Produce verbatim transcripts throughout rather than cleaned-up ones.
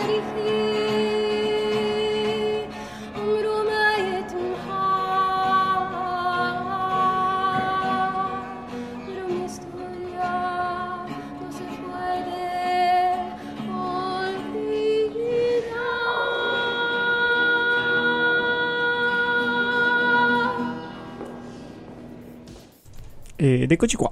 Ed eccoci qua.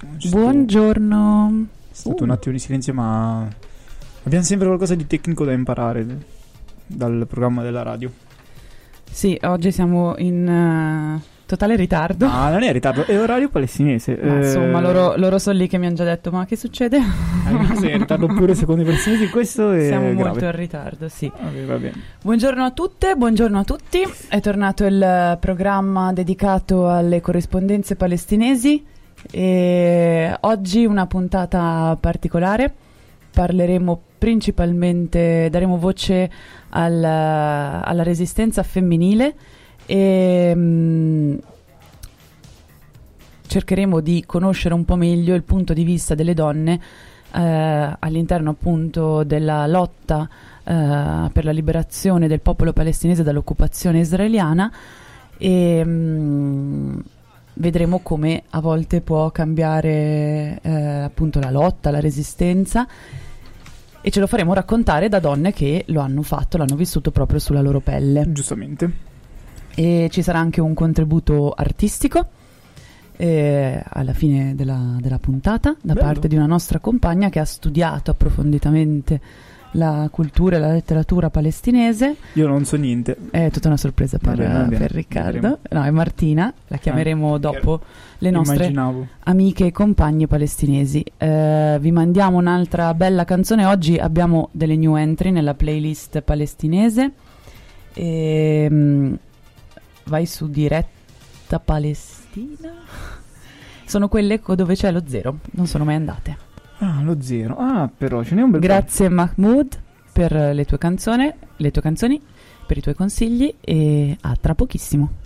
Buongiorno. È stato uh. un attimo di silenzio, ma abbiamo sempre qualcosa di tecnico da imparare dal programma della radio. Sì, oggi siamo in uh, totale ritardo. Ah, non è ritardo, è orario palestinese. Ma eh... insomma, loro, loro sono lì che mi hanno già detto: ma che succede? Ah, sei in ritardo pure secondo i palestinesi, questo è Siamo grave. molto in ritardo, sì. Okay, va bene. Buongiorno a tutte, buongiorno a tutti. È tornato il programma dedicato alle corrispondenze palestinesi e oggi una puntata particolare. Parleremo principalmente, daremo voce al, alla resistenza femminile e mh, cercheremo di conoscere un po' meglio il punto di vista delle donne eh, all'interno appunto della lotta eh, per la liberazione del popolo palestinese dall'occupazione israeliana e mh, vedremo come a volte può cambiare eh, appunto la lotta, la resistenza, e ce lo faremo raccontare da donne che lo hanno fatto, l'hanno vissuto proprio sulla loro pelle. Giustamente. E ci sarà anche un contributo artistico eh, alla fine della, della puntata da Bello. parte di una nostra compagna che ha studiato approfonditamente la cultura e la letteratura palestinese. Io non so niente. È tutta una sorpresa per, Va bene, va bene. per Riccardo. No, è Martina, la chiameremo Ah, dopo le nostre immaginavo. amiche e compagne palestinesi. Eh, vi mandiamo un'altra bella canzone. Oggi abbiamo delle new entry nella playlist palestinese. E, mh, vai su Diretta Palestina. Sono quelle co- dove c'è lo zero. Non sono mai andate. Ah, lo zero. Ah, però ce n'è un bel po'. Grazie Mahmood per le tue canzoni, le tue canzoni, per i tuoi consigli e a tra pochissimo.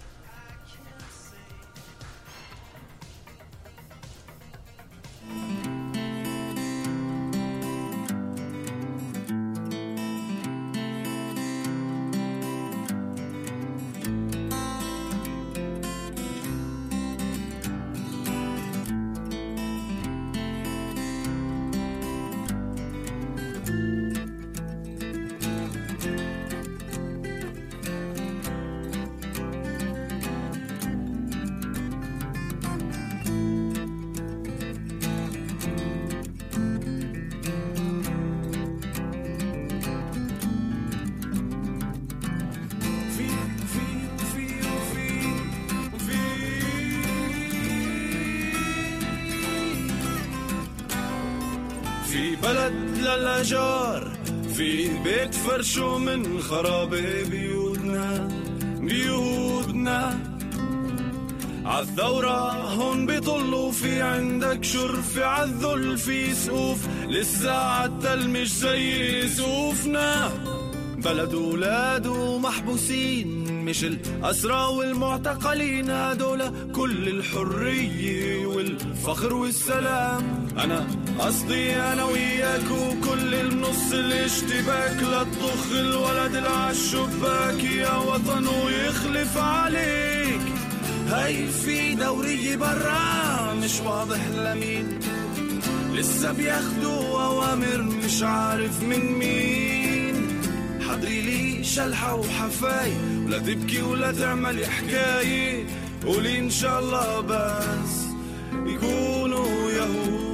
في بلد للأشجار في بيت فرشو من خرابي بيوتنا بيوتنا عالثورة هون بيطلوا في عندك شرف عالذل في سقوف لسه عالتل مش زي سقوفنا بلد ولاده محبوسين مش الأسرى والمعتقلين هدول كل الحرية والفخر والسلام أنا قصدي أنا وياك وكل النص الاشتباك لا تطخ الولد العالشباك يا وطن ويخلف عليك هاي في دورية برا مش واضح لمين لسه بياخدوا أوامر مش عارف من مين حضري لي شلحة وحفاي ولا تبكي ولا تعمل حكاية قولي إن شاء الله بس يكونوا يهود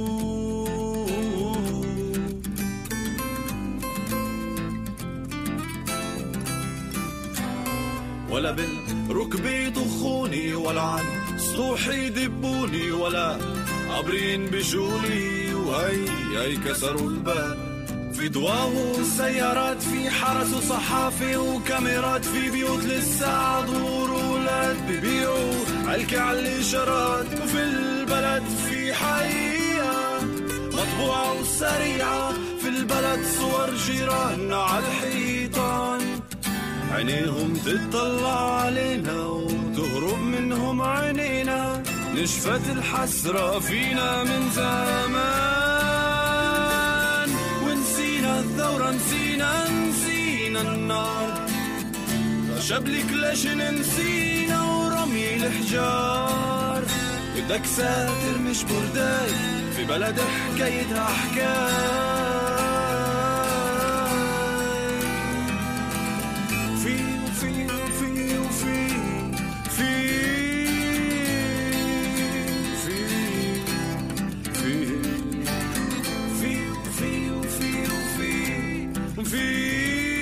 ولا بالركب يطخوني ولا عن سطوحي يدبوني ولا عبرين بجولي وهي هي كسروا الباب في ضواه سيارات في حرس وصحافة وكاميرات في بيوت لسه عدور ولاد ببيعوا علكة على الإشارات وفي البلد في حقيقة مطبوعة وسريعة في البلد صور جيراننا على الحيطان عينيهم تطلع علينا وتهرب منهم عينينا نشفت الحسرة فينا من زمان ونسينا ثورة نسينا نسينا النار شبلك ليش نسينا ورمي الحجار بدك ساتر مش برداي في بلد حكايتها حكاية في وفي وفي وفي في في في في وفي وفي وفي وفي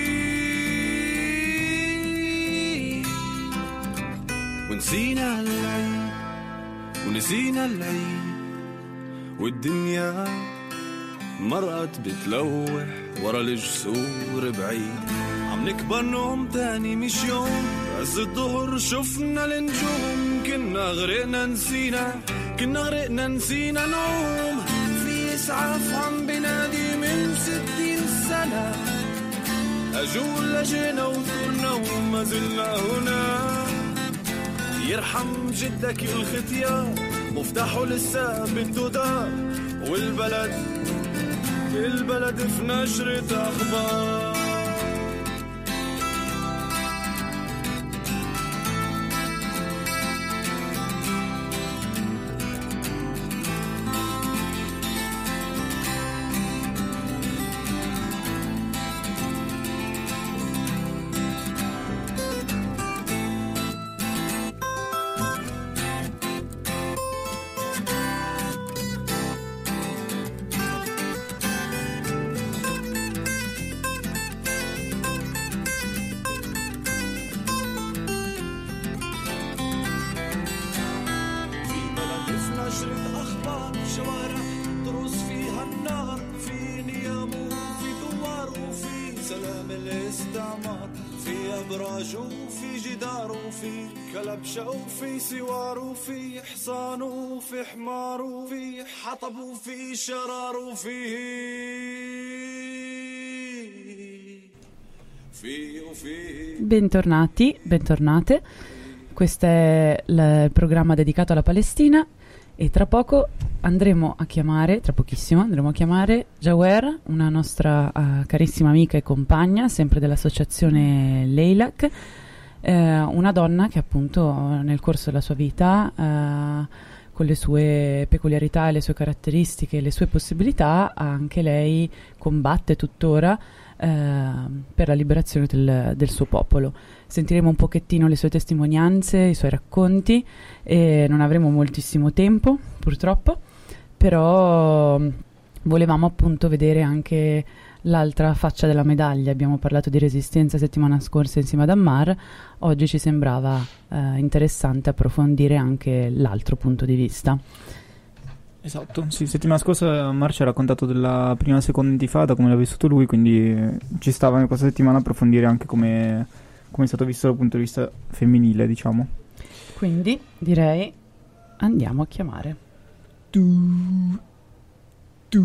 ونسينا العيد ونسينا العيد والدنيا مرقت بتلوح ورا الجسور بعيد عم نكبر نوم تاني مش يوم عز الظهر شفنا النجوم كنا غرقنا نسينا كنا غرقنا نسينا نوم في إسعاف عم بنادي من ستين سنة أجول لجينا وزرنا وما زلنا هنا يرحم جدك الختيار مفتاحه لسه بده دار والبلد البلد في نشرة أخبار وفي سوار وفي حصان وفي حمار وفي حطب وفي شرار وفي في وفي Bentornati, bentornate. Questo è il programma dedicato alla Palestina e tra poco andremo a chiamare, tra pochissimo andremo a chiamare Jawer, una nostra uh, carissima amica e compagna, sempre dell'associazione Leilak. Eh, una donna che appunto nel corso della sua vita, eh, con le sue peculiarità e le sue caratteristiche e le sue possibilità, anche lei combatte tuttora eh, per la liberazione del, del suo popolo. Sentiremo un pochettino le sue testimonianze, i suoi racconti e non avremo moltissimo tempo purtroppo, però volevamo appunto vedere anche l'altra faccia della medaglia. Abbiamo parlato di resistenza settimana scorsa insieme ad Ammar, oggi ci sembrava eh, interessante approfondire anche l'altro punto di vista. Esatto, sì, settimana scorsa Ammar ci ha raccontato della prima e seconda intifada, come l'ha vissuto lui, quindi ci stava in questa settimana approfondire anche come, come è stato visto dal punto di vista femminile, diciamo. Quindi direi andiamo a chiamare. Tu, tu.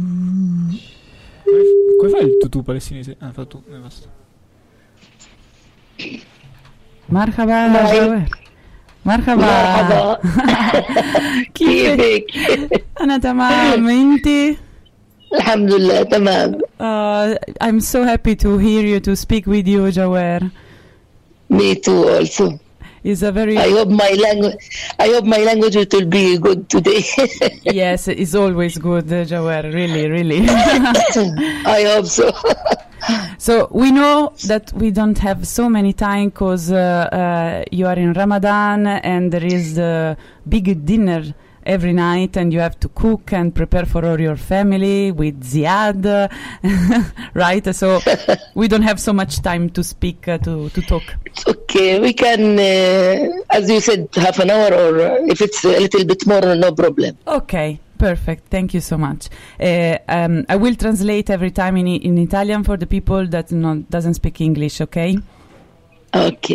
Come fai il tutù palestinese? Ah, fa tu, e basta. Marhaba Jawer. Marhaba. مرحبا كيفك؟ أنا تمام، أنتي؟ الحمد لله تمام. Uh, I'm so happy to hear you, to speak with you, Jawer. Me too also. It's a very I hope my language I hope my language will be good today. yes, it's always good, uh, Jawer. Really, really. I hope so. So we know that we don't have so many time because uh, uh, you are in Ramadan and there is the big dinner every night and you have to cook and prepare for all your family with Ziad, right? So we don't have so much time to speak, uh, to, to talk. Okay, we can, uh, as you said, half an hour or uh, if it's a little bit more, no problem. Okay. Perfect, thank you so much. Uh, um, I will translate every time in in Italian for the people that not, doesn't speak English, ok? Ok.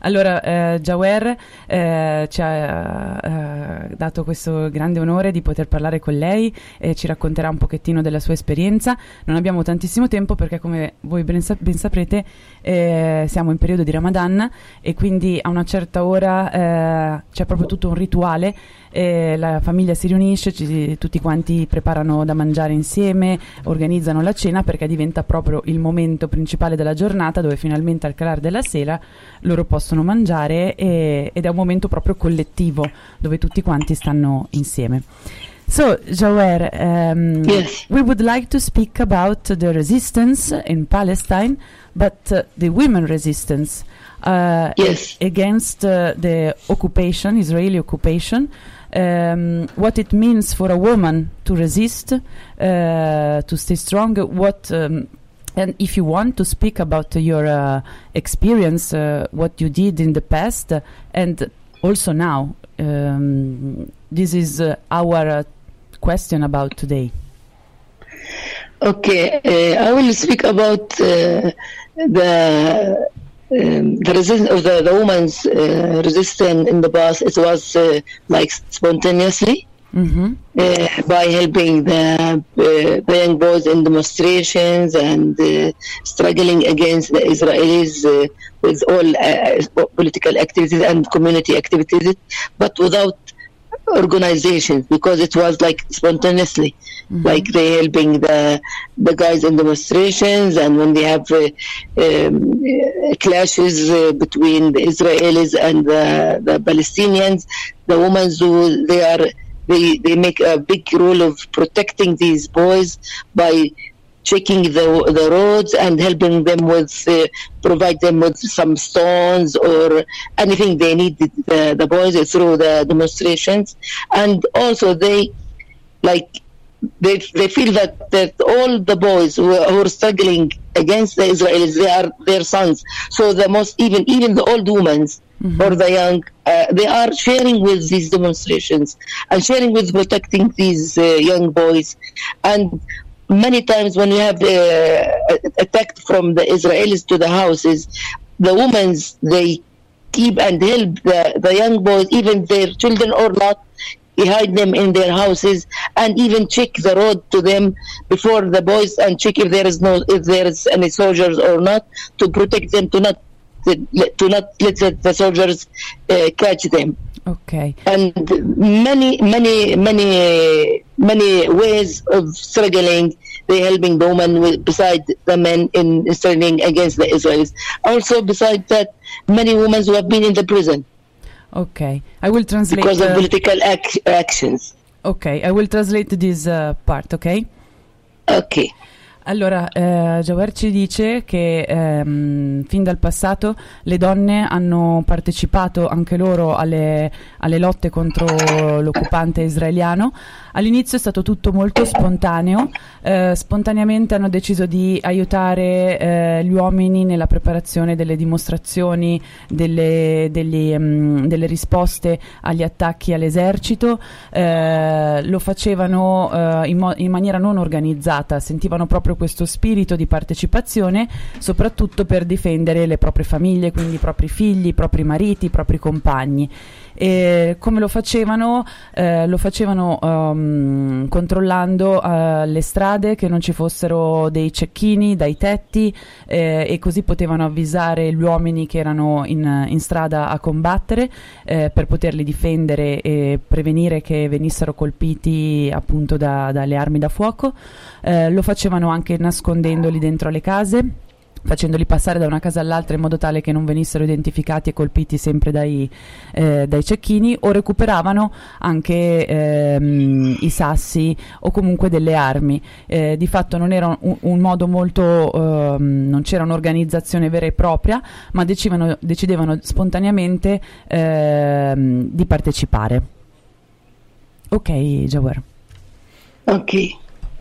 Allora, eh, Jawer eh, ci ha eh, dato questo grande onore di poter parlare con lei e ci racconterà un pochettino della sua esperienza. Non abbiamo tantissimo tempo perché, come voi ben, sap- ben saprete, eh, siamo in periodo di Ramadan e quindi a una certa ora eh, c'è proprio tutto un rituale. Eh, la famiglia si riunisce, ci, tutti quanti preparano da mangiare insieme, organizzano la cena perché diventa proprio il momento principale della giornata dove finalmente al calar della sera loro possono mangiare e, ed è un momento proprio collettivo dove tutti quanti stanno insieme. So, Jawer, um, Yes. we would like to speak about the resistance in Palestine, but uh, the women resistance uh, Yes. against uh, the occupation, Israeli occupation, um, what it means for a woman to resist, uh, to stay strong, what, um, and if you want to speak about your uh, experience, uh, what you did in the past, uh, and also now. Um, this is uh, our uh, question about today. Okay, uh, I will speak about uh, the um, the resistance of the, the women's uh, resistance in the past. It was uh, like spontaneously Mm-hmm. uh, by helping the, uh, the young boys in demonstrations and uh, struggling against the Israelis uh, with all uh, political activities and community activities, but without organizations, because it was like spontaneously. Mm-hmm. Like they helping the the guys in demonstrations, and when they have uh, um, uh, clashes uh, between the Israelis and the, the Palestinians, the women who they are they they make a big role of protecting these boys by checking the the roads and helping them with uh, provide them with some stones or anything they need, the, the boys through the demonstrations. And also they like they they feel that, that all the boys who are, who are struggling against the Israelis, they are their sons. So the most even even the old women mm-hmm. or the young, uh, they are sharing with these demonstrations and sharing with protecting these uh, young boys. And many times when you have uh, attacked from the Israelis to the houses, the women, they keep and help the, the young boys, even their children or not, hide them in their houses and even check the road to them before the boys and check if there is no if there is any soldiers or not, to protect them, to not to not let the soldiers uh, catch them. Okay. And many, many, many, many ways of struggling. They helping the women with, beside the men in struggling against the Israelis. Also, besides that, many women who have been in the prison. Okay, I will translate because of uh, political ac- actions. Okay, I will translate this uh, part. Okay. Okay. Allora, eh, Jawer ci dice che ehm, fin dal passato le donne hanno partecipato anche loro alle, alle lotte contro l'occupante israeliano. All'inizio è stato tutto molto spontaneo, eh, spontaneamente hanno deciso di aiutare eh, gli uomini nella preparazione delle dimostrazioni, delle, degli, um, delle risposte agli attacchi all'esercito, eh, lo facevano eh, in, mo- in maniera non organizzata, sentivano proprio questo spirito di partecipazione, soprattutto per difendere le proprie famiglie, quindi i propri figli, i propri mariti, i propri compagni. E come lo facevano? Eh, lo facevano um, controllando uh, le strade, che non ci fossero dei cecchini dai tetti, eh, e così potevano avvisare gli uomini che erano in, in strada a combattere, eh, per poterli difendere e prevenire che venissero colpiti appunto da, dalle armi da fuoco. Eh, lo facevano anche nascondendoli dentro le case, facendoli passare da una casa all'altra in modo tale che non venissero identificati e colpiti sempre dai, eh, dai cecchini, o recuperavano anche ehm, i sassi o comunque delle armi. Eh, di fatto non era un, un modo molto, ehm, non c'era un'organizzazione vera e propria, ma decidevano, decidevano spontaneamente ehm, di partecipare. Ok, Jawer. Ok.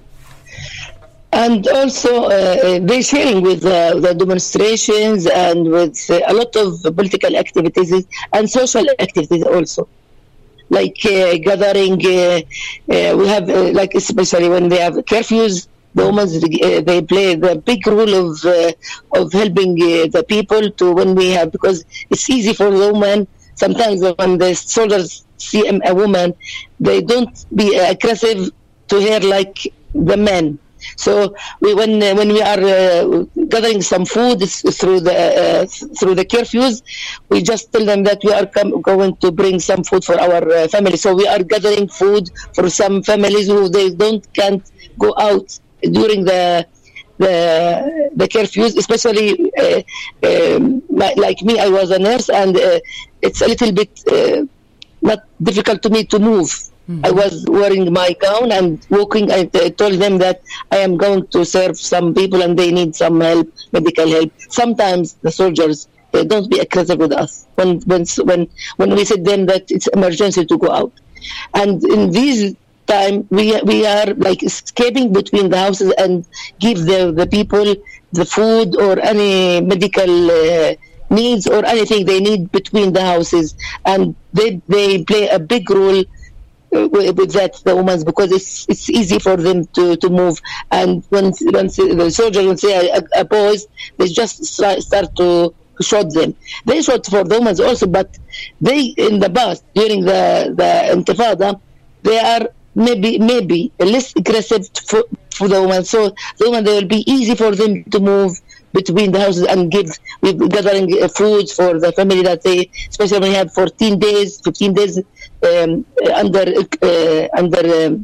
And also, uh, they sharing with uh, the demonstrations and with uh, a lot of political activities and social activities also, like uh, gathering. Uh, uh, we have uh, like especially when they have curfews The women uh, they play the big role of uh, of helping uh, the people to when we have, because it's easy for the women. Sometimes when the soldiers see a woman, they don't be aggressive to her like the men. So we, when uh, when we are uh, gathering some food through the uh, through the curfews, we just tell them that we are com- going to bring some food for our uh, family. So we are gathering food for some families who they don't can't go out during the the the curfews, especially uh, um, like me. I was a nurse, and uh, it's a little bit uh, not difficult to me to move. I was wearing my gown and walking. I t- told them that I am going to serve some people and they need some help, medical help. Sometimes the soldiers, they don't be aggressive with us when when when when we said them that it's emergency to go out. And in this time, we we are like escaping between the houses and give the the people the food or any medical uh, needs or anything they need between the houses, and they they play a big role with that, the women, because it's it's easy for them to, to move. And when, when the soldiers will say a, a boys, they just start to shoot them. They shot for the women also, but they in the past during the the Intifada, they are maybe maybe less aggressive for, for the women. So the women, they will be easy for them to move between the houses and give we gathering uh, foods for the family that they, especially when you have fourteen days, fifteen days um, under uh, under um,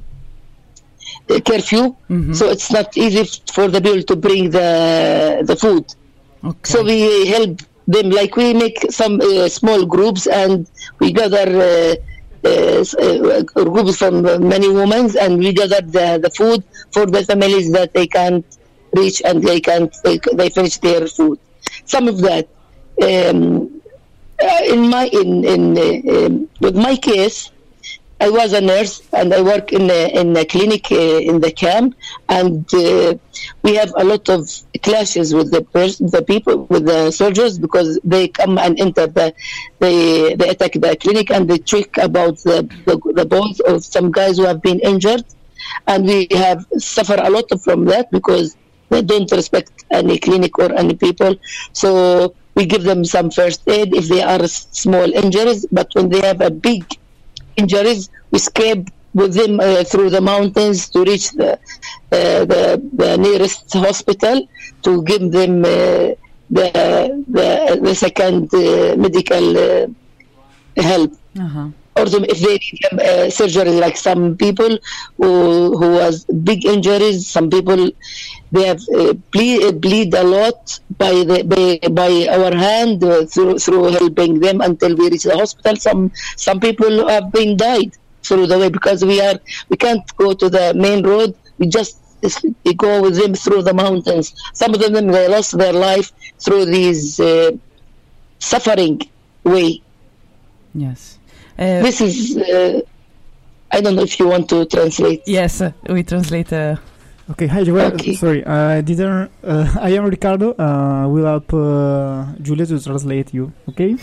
curfew. Mm-hmm. So it's not easy for the people to bring the the food. Okay. So we help them, like we make some uh, small groups and we gather uh, uh, uh, groups from many women and we gather the, the food for the families that they can't reach and they can't they, they finish their food. Some of that um, uh, in my in in uh, um, with my case, I was a nurse and I work in a, in a clinic uh, in the camp, and uh, we have a lot of clashes with the pers- the people with the soldiers, because they come and enter the they they attack the clinic and they trick about the the, the bones of some guys who have been injured, and we have suffered a lot from that because they don't respect any clinic or any people. So we give them some first aid if they are small injuries, but when they have a big injuries, we escape with them uh, through the mountains to reach the, uh, the the nearest hospital to give them uh, the, the the second uh, medical uh, help. Uh-huh. Or if they need uh, surgery, like some people who who has big injuries, some people they have uh, bleed, bleed a lot by the by, by our hand uh, through through helping them until we reach the hospital. Some some people have been died through the way because we are we can't go to the main road. We just we go with them through the mountains. Some of them they lost their life through these uh, suffering way. Yes. Uh, this is, uh, I don't know if you want to translate. Yes, uh, we translate. Uh... Okay, hi, Joel. Okay. Sorry, I didn't. Uh, I am Riccardo. Uh, will help uh, Giulia to translate you. Okay.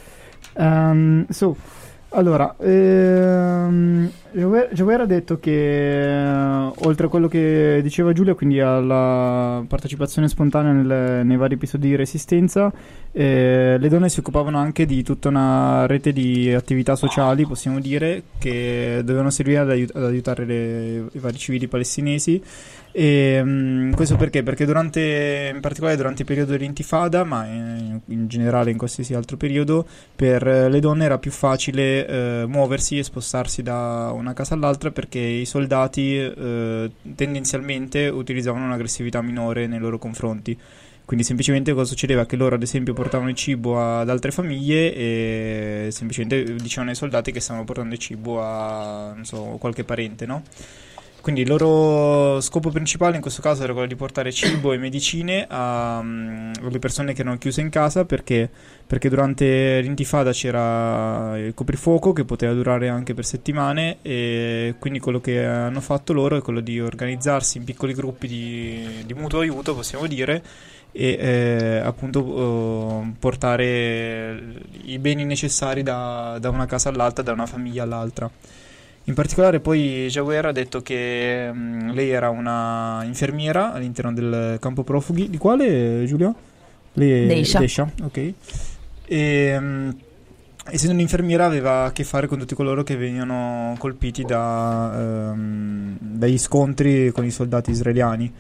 Um, so, allora, ehm, Joel ha detto che uh, oltre a quello che diceva Giulia, quindi alla partecipazione spontanea nel, nei vari episodi di Resistenza, eh, le donne si occupavano anche di tutta una rete di attività sociali, possiamo dire, che dovevano servire ad, aiut- ad aiutare le, i vari civili palestinesi. E um, questo perché? Perché durante, in particolare durante il periodo dell'Intifada, ma in, in generale in qualsiasi altro periodo, per le donne era più facile eh, muoversi e spostarsi da una casa all'altra, perché i soldati eh, tendenzialmente utilizzavano un'aggressività minore nei loro confronti. Quindi semplicemente cosa succedeva? Che loro ad esempio portavano il cibo ad altre famiglie e semplicemente dicevano ai soldati che stavano portando il cibo a, non so, qualche parente, no? Quindi il loro scopo principale in questo caso era quello di portare cibo e medicine a, alle persone che erano chiuse in casa, perché, perché durante l'Intifada c'era il coprifuoco che poteva durare anche per settimane, e quindi quello che hanno fatto loro è quello di organizzarsi in piccoli gruppi di, di mutuo aiuto, possiamo dire, e eh, appunto eh, portare i beni necessari da, da una casa all'altra, da una famiglia all'altra. In particolare poi Jawer ha detto che mh, lei era una infermiera all'interno del campo profughi. Di quale, Giulia? Lei è Deisha. Deisha, ok. E mh, essendo un'infermiera aveva a che fare con tutti coloro che venivano colpiti da, ehm, dagli scontri con i soldati israeliani.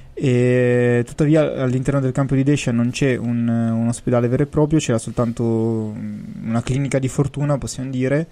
E tuttavia all'interno del campo di Deisha non c'è un, un ospedale vero e proprio, c'era soltanto una clinica di fortuna, possiamo dire,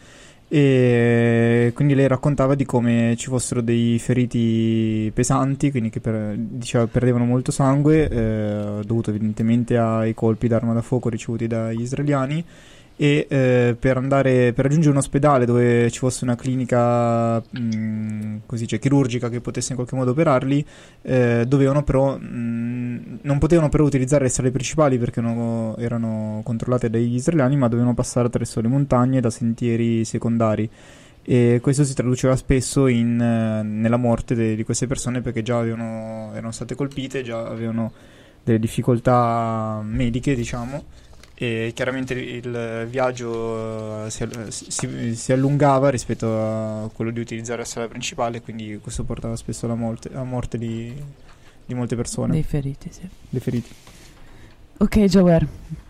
e quindi lei raccontava di come ci fossero dei feriti pesanti, quindi che per, diceva perdevano molto sangue, eh, dovuto evidentemente ai colpi d'arma da fuoco ricevuti dagli israeliani, e eh, per andare per raggiungere un ospedale dove ci fosse una clinica mh, così, cioè, chirurgica che potesse in qualche modo operarli, eh, dovevano però mh, non potevano però utilizzare le strade principali perché no, erano controllate dagli israeliani, ma dovevano passare attraverso le montagne da sentieri secondari, e questo si traduceva spesso in, eh, nella morte de- di queste persone, perché già avevano, erano state colpite, già avevano delle difficoltà mediche, diciamo. E chiaramente il viaggio uh, si, si, si allungava rispetto a quello di utilizzare la strada principale, quindi questo portava spesso alla morte, alla morte di, di molte persone. Dei feriti, sì. Dei feriti. Ok, Jawer.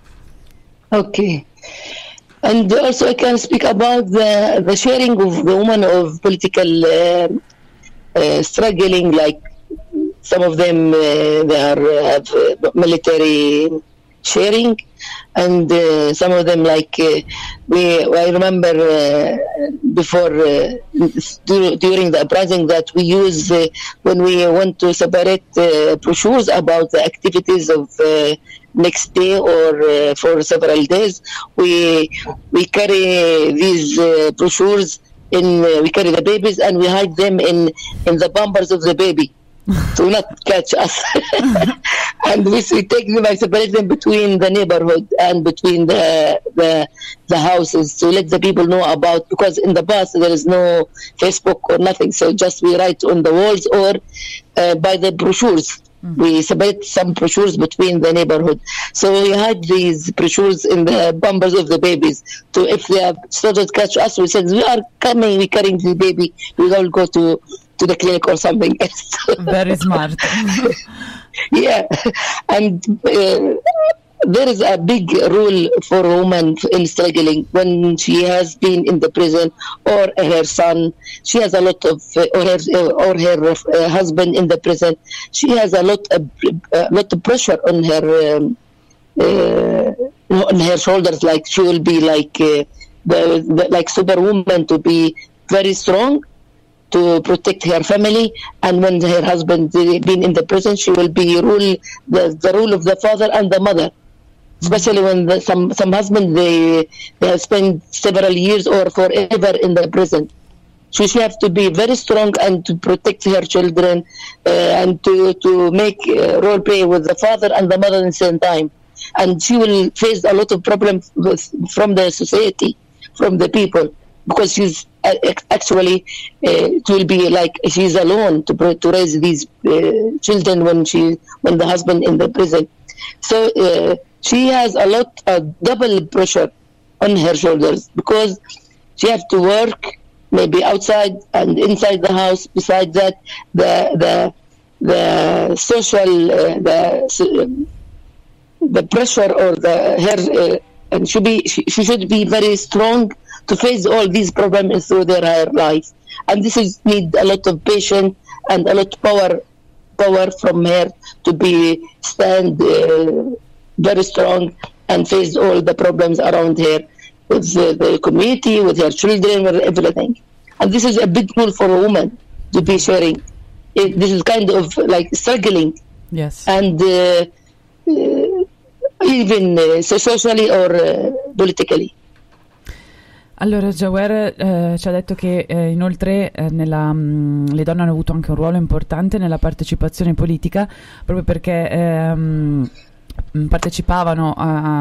Okay. And also I can speak about the, the sharing of the women of political uh, uh, struggling, like some of them uh, they are uh, have uh, military sharing, and uh, some of them like uh, we I remember uh, before uh, du- during the uprising that we use uh, when we want to separate uh, brochures about the activities of uh, next day or uh, for several days, we we carry these uh, brochures in uh, we carry the babies and we hide them in in the bumpers of the baby to not catch us. And we, we take them and separate them between the neighborhood and between the, the the houses to let the people know about, because in the past there is no Facebook or nothing, so just we write on the walls or uh, by the brochures. Mm. We separate some brochures between the neighborhood, so we hide these brochures in the bumpers of the babies. So if they have started to catch us, we said we are coming, we carrying the baby, we will go to to the clinic or something else. Very smart. Yeah, and uh, there is a big rule for a woman in struggling when she has been in the prison, or her son. She has a lot of, uh, or her or her uh, husband in the prison. She has a lot of a lot of pressure on her um, uh, on her shoulders. Like she will be like uh, the, the like superwoman, to be very strong, to protect her family, and when her husband been in the prison, she will be rule the, the rule of the father and the mother. Especially when the, some some husband they they have spent several years or forever in the prison, so she has to be very strong and to protect her children, uh, and to to make uh, role play with the father and the mother at the same time. And she will face a lot of problems with, from the society, from the people, because she's uh, actually uh, it will be like she's alone to to raise these uh, children when she when the husband in the prison. So uh, she has a lot of double pressure on her shoulders, because she has to work maybe outside and inside the house. Besides that, the the the social uh, the the pressure or the her uh, and should be she, she should be very strong to face all these problems through their her life, and this is need a lot of patience and a lot of power power from her to be stand uh, very strong and face all the problems around her with the, the community, with her children, with everything. And this is a big rule for a woman to be sharing. It, this is kind of like struggling. Yes. And uh, uh, even uh, socially or uh, politically. Allora, Jawer eh, ci ha detto che eh, inoltre eh, nella, mh, le donne hanno avuto anche un ruolo importante nella partecipazione politica, proprio perché ehm, partecipavano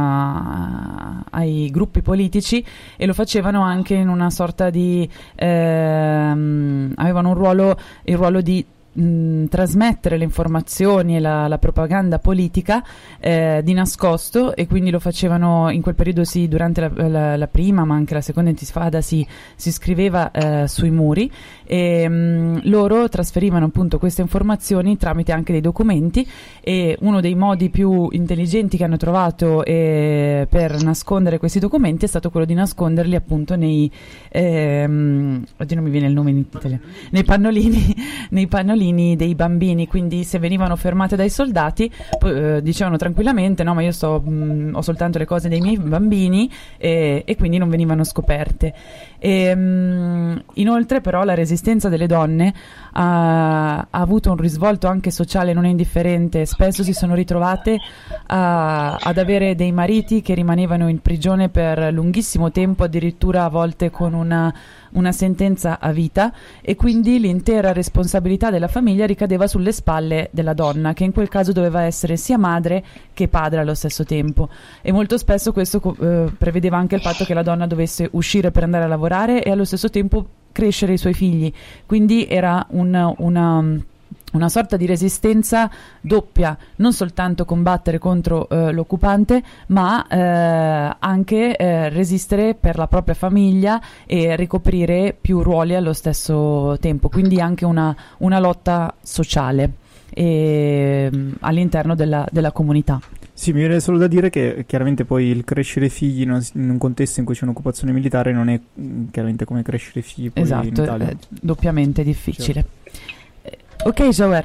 a, ai gruppi politici e lo facevano anche in una sorta di ehm, avevano un ruolo, il ruolo di mh, trasmettere le informazioni e la, la propaganda politica eh, di nascosto, e quindi lo facevano in quel periodo, sì, durante la, la, la prima ma anche la seconda intifada si, si scriveva eh, sui muri, e mh, loro trasferivano appunto queste informazioni tramite anche dei documenti, e uno dei modi più intelligenti che hanno trovato eh, per nascondere questi documenti è stato quello di nasconderli appunto nei ehm, oggi non mi viene il nome in italiano, nei pannolini nei pannolini dei bambini. Quindi se venivano fermate dai soldati eh, dicevano tranquillamente no, ma io sto mh, ho soltanto le cose dei miei bambini, e, e quindi non venivano scoperte. E, mh, inoltre però la resistenza delle donne ha, ha avuto un risvolto anche sociale non indifferente. Spesso si sono ritrovate a, ad avere dei mariti che rimanevano in prigione per lunghissimo tempo, addirittura a volte con una, una sentenza a vita, e quindi l'intera responsabilità della famiglia ricadeva sulle spalle della donna, che in quel caso doveva essere sia madre che padre allo stesso tempo, e molto spesso questo eh, prevedeva anche il fatto che la donna dovesse uscire per andare a lavorare e allo stesso tempo crescere i suoi figli. Quindi era un, una una sorta di resistenza doppia, non soltanto combattere contro eh, l'occupante, ma eh, anche eh, resistere per la propria famiglia e ricoprire più ruoli allo stesso tempo, quindi anche una, una lotta sociale e, all'interno della, della comunità. Sì, mi viene solo da dire che chiaramente poi il crescere figli in un, in un contesto in cui c'è un'occupazione militare non è mh, chiaramente come crescere figli poi esatto, in Italia. È doppiamente difficile. Certo. Ok, Jower.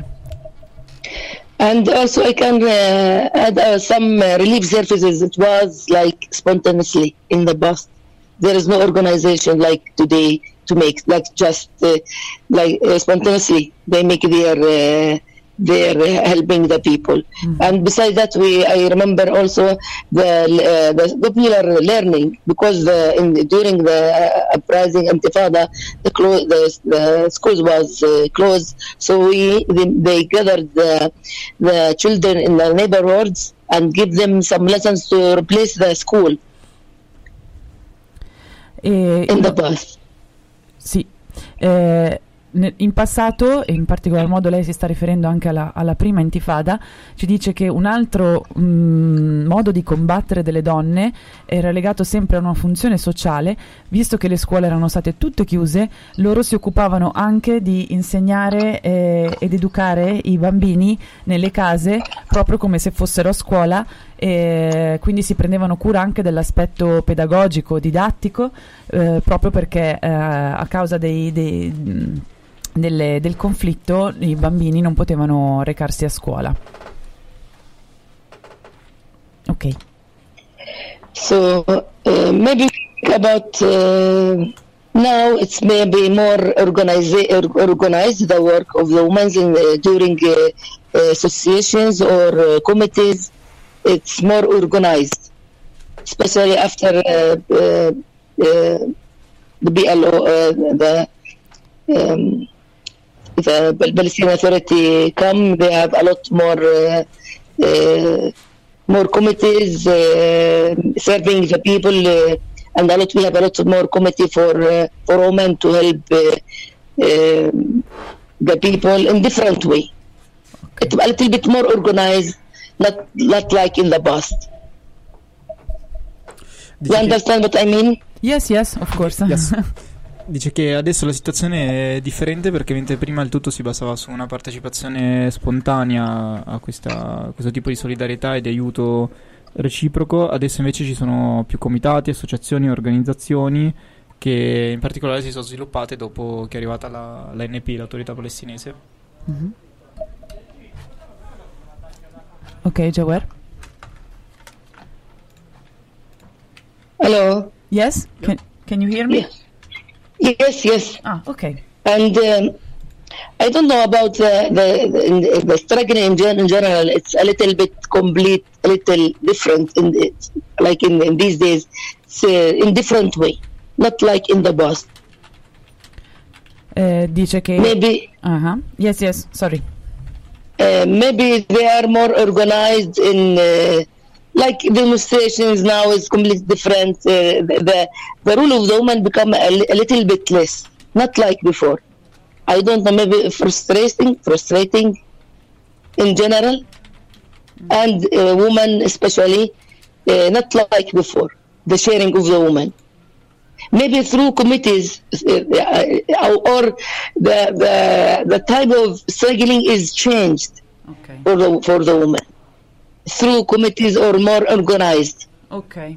And also I can uh, add uh, some uh, relief services. It was like spontaneously in the past. There is no organization like today to make, like just uh, like uh, spontaneously they make their uh, their uh, helping the people. Mm-hmm. And besides that, we I remember also the uh, the popular learning, because the, in, during the uh, uprising Intifada, the, clo- the the schools was uh, closed, so we they, they gathered the the children in the neighborhoods and give them some lessons to replace the school. E in the past. Sì. Eh, in passato, e in particolar modo lei si sta riferendo anche alla, alla prima intifada, ci dice che un altro mh, modo di combattere delle donne era legato sempre a una funzione sociale. Visto che le scuole erano state tutte chiuse, loro si occupavano anche di insegnare eh, ed educare i bambini nelle case, proprio come se fossero a scuola, e quindi si prendevano cura anche dell'aspetto pedagogico, didattico, eh, proprio perché eh, a causa dei, dei Delle, del conflitto i bambini non potevano recarsi a scuola. Ok. So uh, maybe about uh, now it's maybe more organize, organized the work of the women in, uh, during uh, associations or uh, committees. It's more organized, especially after uh, uh, uh, the B L O, uh, the um, the Palestinian Authority come. They have a lot more uh, uh, more committees uh, serving the people, uh, and a lot we have a lot more committee for uh, for women to help uh, uh, the people in different way. It's a little bit more organized, not not like in the past. You understand what I mean? Yes, yes, of course. Yes. Dice che adesso la situazione è differente, perché mentre prima il tutto si basava su una partecipazione spontanea a, questa, a questo tipo di solidarietà e di aiuto reciproco, adesso invece ci sono più comitati, associazioni, organizzazioni che in particolare si sono sviluppate dopo che è arrivata la, l'A N P, l'autorità palestinese. Mm-hmm. Ok, Jower. Hello. Yes, can, can you hear me? Yes. Yes, yes. Ah, okay. And um, I don't know about the the, the, the struggle in, gen- in general. It's a little bit complete, a little different in it, like in, in these days. It's uh, in different way, not like in the past. Eh, dice che maybe. Uh-huh. Yes, yes. Sorry. Uh, maybe they are more organized in. Uh, Like demonstrations now is completely different. Uh, the, the the role of the woman become a, a little bit less, not like before. I don't know, maybe frustrating, frustrating in general, and uh, women especially, uh, not like before, the sharing of the woman. Maybe through committees uh, or the, the the type of struggling is changed Ok. for the, for the woman through committees or more organized. Ok.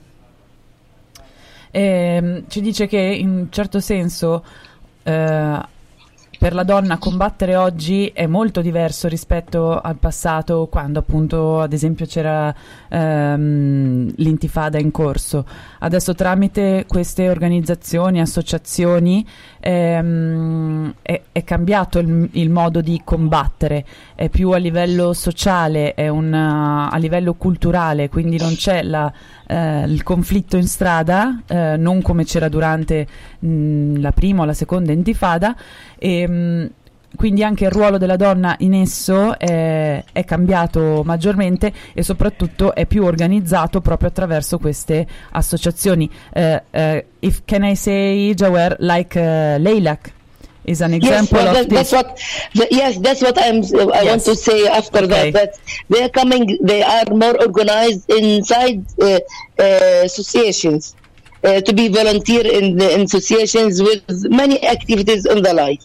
Ehm, ci dice che in un certo senso eh, per la donna combattere oggi è molto diverso rispetto al passato, quando appunto ad esempio c'era ehm, l'intifada in corso. Adesso tramite queste organizzazioni, associazioni ehm, è, è cambiato il, il modo di combattere, è più a livello sociale, è un, a livello culturale, quindi non c'è la, eh, il conflitto in strada, eh, non come c'era durante mh, la prima o la seconda intifada, e mh, quindi anche il ruolo della donna in esso è, è cambiato maggiormente e soprattutto è più organizzato proprio attraverso queste associazioni. Uh, uh, if can I say, Jawer, like uh, Leilak is an example yes, well, of that, that's this. what. The, yes, that's what I'm. Uh, I Yes. want to say after Okay. that. That they are coming. They are more organized inside uh, uh, associations uh, to be volunteer in the in associations with many activities in the life,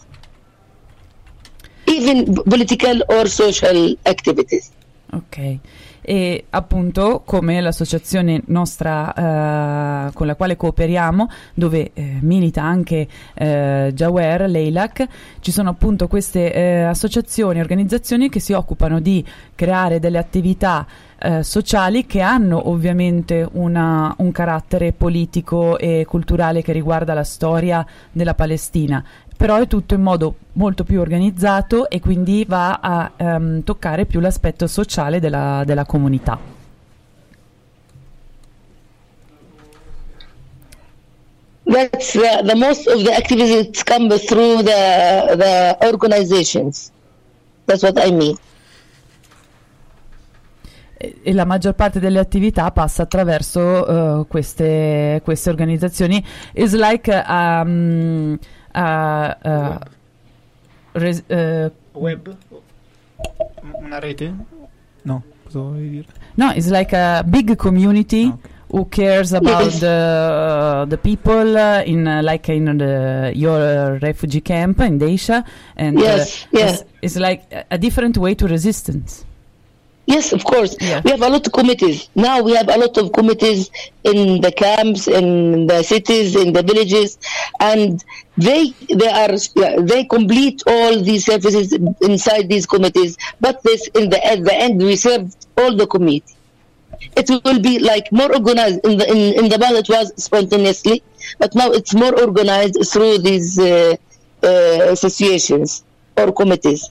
even political or social activities. Ok, e appunto come l'associazione nostra eh, con la quale cooperiamo, dove eh, milita anche eh, Jawer, Leilak, ci sono appunto queste eh, associazioni, organizzazioni che si occupano di creare delle attività eh, sociali che hanno ovviamente una, un carattere politico e culturale che riguarda la storia della Palestina, però è tutto in modo molto più organizzato e quindi va a um, toccare più l'aspetto sociale della, della comunità. That's the, the most of the activities come through the the organizations. That's what I mean. E, e la maggior parte delle attività passa attraverso uh, queste, queste organizzazioni. It's like um, uh, uh, res, uh, Web? Una rete? No, cosa volevi dire? no, it's like a big community. Ah, ok. Who cares about Yes. the uh, the people uh, in uh, like in the, your uh, refugee camp in Deisha, and Yes, uh, yeah. it's, it's like a, a different way to resistance. Yes, of course. Yeah. We have a lot of committees. Now we have a lot of committees in the camps, in the cities, in the villages, and they they are they complete all these services inside these committees. But this in the at the end we serve all the community. It will be like more organized. In the in, in the past it was spontaneously, but now it's more organized through these uh, uh, associations or committees.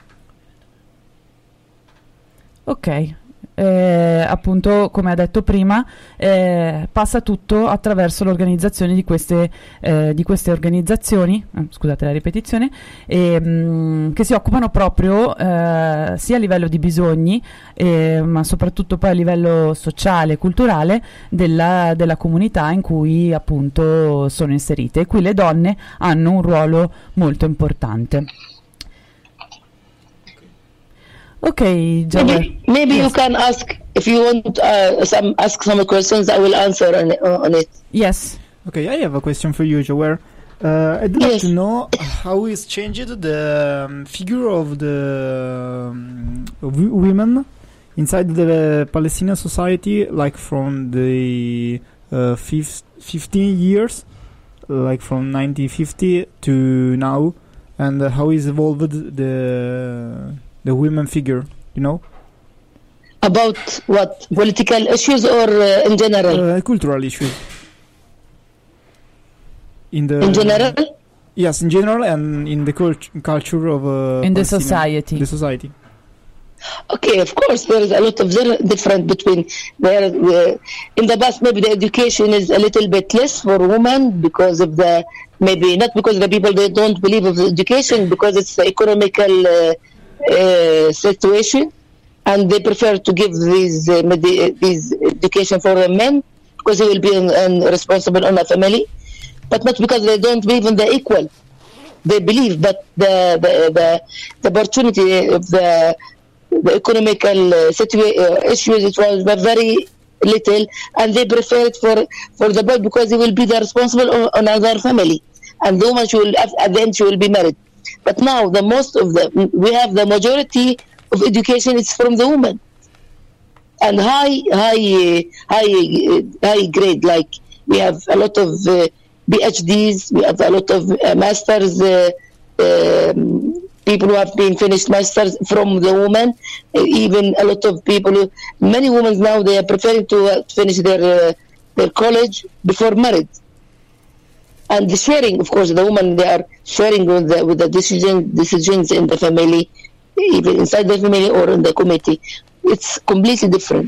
Ok, eh, appunto come ha detto prima, eh, passa tutto attraverso l'organizzazione di queste, eh, di queste organizzazioni, eh, scusate la ripetizione, e, mh, che si occupano proprio eh, sia a livello di bisogni, eh, ma soprattutto poi a livello sociale e culturale della, della comunità in cui appunto sono inserite. E qui le donne hanno un ruolo molto importante. Ok, Jawer. Maybe, maybe Yes. you can ask if you want uh, some ask some questions. I will answer on, on it. Yes. Okay, I have a question for you, Jawer. Uh, I'd like Yes. to know how is changed the um, figure of the um, of w- women inside the Palestinian society, like from the uh, fif- fifteen years, like from nineteen fifty to now, and uh, how is evolved the the women figure, you know, About what, political issues or uh, in general? uh, cultural issues. In the in general, Yes, in general, and in the cult- culture of uh, In the Palestinian- society. The society. okay, of course there is a lot of dir- difference between there. Uh, in the past, maybe the education is a little bit less for women because of the maybe not because the people they don't believe of the education, because it's the economical uh, uh, situation, and they prefer to give these uh, medi- these education for the men because they will be an, an responsible on a family, but not because they don't believe in the equal. they believe, but the the the, the opportunity of the the economical uh, situa- uh, issues, it was very little, and they prefer it for for the boy because he will be the responsible on, on another family, and the woman she will at the end she will be married. But now the most of the we have the majority of education is from the woman, and high high high high grade, like we have a lot of uh, PhDs, we have a lot of uh, masters, uh, um, people who have been finished masters from the women, uh, even a lot of people, who, many women now they are preferring to uh, finish their uh, their college before marriage. And the sharing, of course, the women, they are sharing with the, with the decision, decisions in the family, even inside the family or in the committee. It's completely different.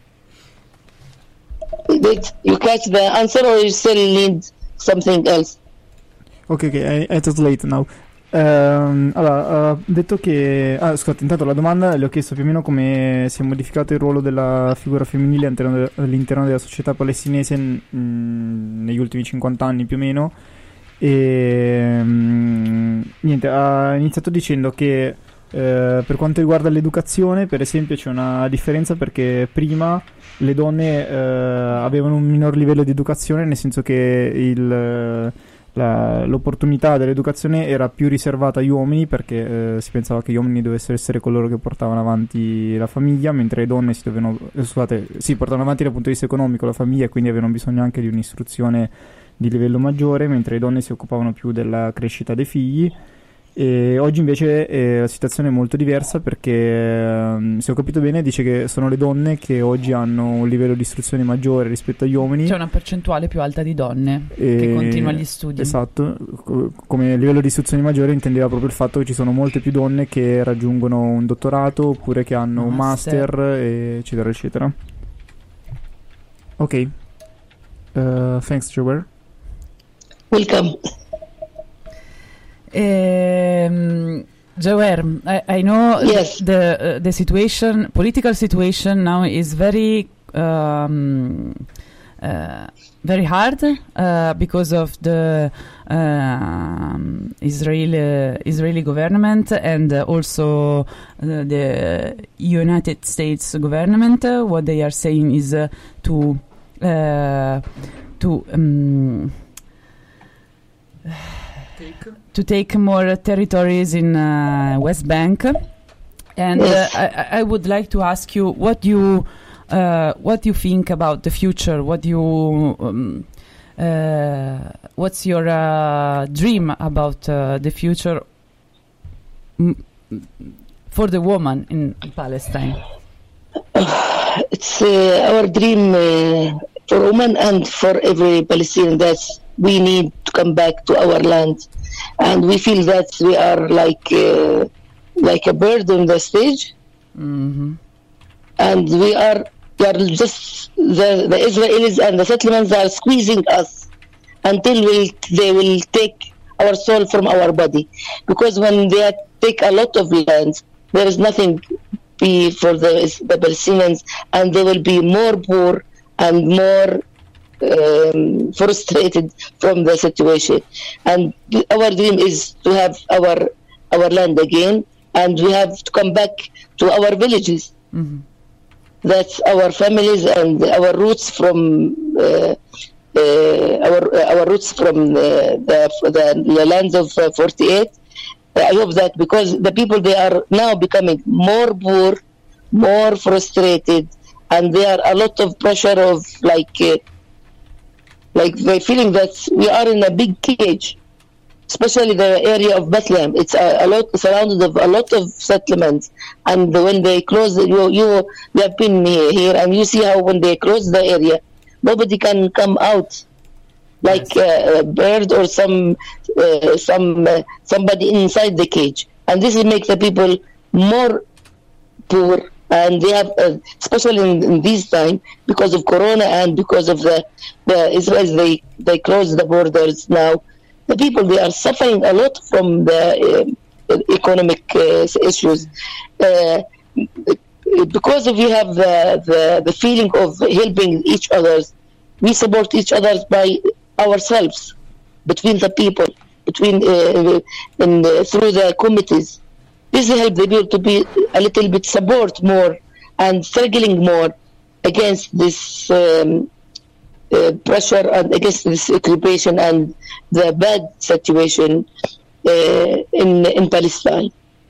Did you catch the answer, or you still need something else? Ok, ok, I, I translate now. Um, allora, ho detto che... Ah, scusate, intanto la domanda le ho chiesto più o meno come si è modificato il ruolo della figura femminile all'interno, de- all'interno della società palestinese mh, negli ultimi cinquanta anni più o meno. E mh, niente, ha iniziato dicendo che eh, per quanto riguarda l'educazione, per esempio, c'è una differenza perché prima le donne eh, avevano un minor livello di educazione, nel senso che il... La, l'opportunità dell'educazione era più riservata agli uomini perché eh, si pensava che gli uomini dovessero essere coloro che portavano avanti la famiglia, mentre le donne si dovevano eh, scusate, sì, portavano avanti dal punto di vista economico la famiglia e quindi avevano bisogno anche di un'istruzione di livello maggiore, mentre le donne si occupavano più della crescita dei figli. E oggi invece eh, la situazione è molto diversa perché eh, se ho capito bene dice che sono le donne che oggi hanno un livello di istruzione maggiore rispetto agli uomini. C'è una percentuale più alta di donne e... che continuano gli studi. Esatto, come livello di istruzione maggiore intendeva proprio il fatto che ci sono molte più donne che raggiungono un dottorato oppure che hanno un master, eccetera eccetera. Ok, uh, thanks Jower. Welcome. Um, Jower, I, I know yes. the uh, the situation, political situation now is very um, uh, very hard uh, because of the uh, Israeli Israeli government and uh, also uh, the United States government. Uh, what they are saying is uh, to uh, to um, to take more territories in uh, West Bank, and yes. uh, I, I would like to ask you what you uh, what you think about the future. What you um, uh, what's your uh, dream about uh, the future m- for the woman in Palestine? It's uh, our dream uh, for women and for every Palestinian that we need to come back to our land. And we feel that we are like uh, like a bird on the stage, mm-hmm. and we are we are just the, the Israelis and the settlements are squeezing us until we, they will take our soul from our body. Because when they take a lot of land, there is nothing be for the, the Palestinians, and they will be more poor and more Um, frustrated from the situation. And our dream is to have our our land again, and we have to come back to our villages. Mm-hmm. That's our families and our roots from uh, uh, our our roots from the the, the, the lands of uh, forty-eight. I hope that because the people, they are now becoming more poor, more frustrated, and there are a lot of pressure of like. Uh, Like they're feeling that we are in a big cage, especially the area of Bethlehem. It's a, a lot surrounded of a lot of settlements, and when they close, you you, you have been here, and you see how when they close the area, nobody can come out, like uh, a bird or some uh, some uh, somebody inside the cage, and this will make the people more poor. And they have, uh, especially in, in this time, because of Corona and because of the, the Israelis, they, they close the borders now. The people, they are suffering a lot from the uh, economic uh, issues. Uh, because we have the, the, the feeling of helping each other, we support each other by ourselves, between the people. between uh, in the, through the committees. This helps the people to be a little bit support more and struggling more against this um, uh, pressure and against this occupation and the bad situation uh, in in Palestine.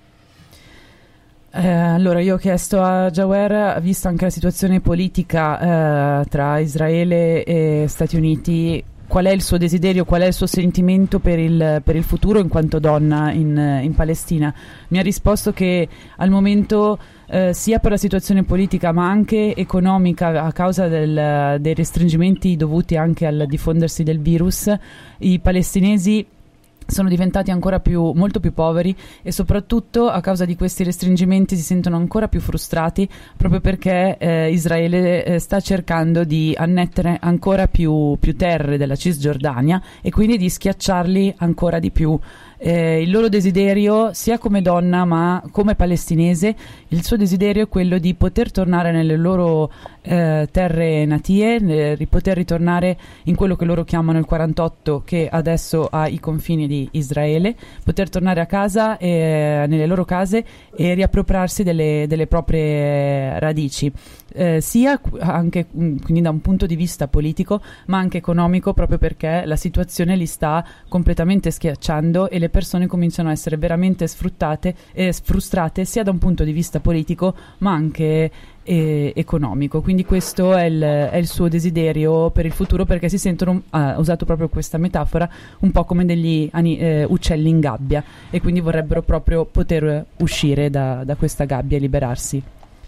Eh, allora io ho chiesto a Jawer, vista anche la situazione politica eh, tra Israele e Stati Uniti, qual è il suo desiderio, qual è il suo sentimento per il, per il futuro in quanto donna in, in Palestina. Mi ha risposto che al momento eh, sia per la situazione politica ma anche economica, a causa del, dei restringimenti dovuti anche al diffondersi del virus, i palestinesi sono diventati ancora più, molto più poveri, e soprattutto a causa di questi restringimenti si sentono ancora più frustrati, proprio perché eh, Israele eh, sta cercando di annettere ancora più, più terre della Cisgiordania e quindi di schiacciarli ancora di più. Eh, il loro desiderio, sia come donna ma come palestinese, il suo desiderio è quello di poter tornare nelle loro eh, terre natie, eh, di poter ritornare in quello che loro chiamano il quarantotto, che adesso ha i confini di Israele, poter tornare a casa, eh, nelle loro case, e riappropriarsi delle, delle proprie radici. Eh, sia anche quindi da un punto di vista politico ma anche economico, proprio perché la situazione li sta completamente schiacciando e le persone cominciano a essere veramente sfruttate e frustrate, sia da un punto di vista politico ma anche eh, economico. Quindi questo è il, è il suo desiderio per il futuro, perché si sentono, ha usato proprio questa metafora, un po' come degli ani, eh, uccelli in gabbia, e quindi vorrebbero proprio poter uscire da, da questa gabbia e liberarsi.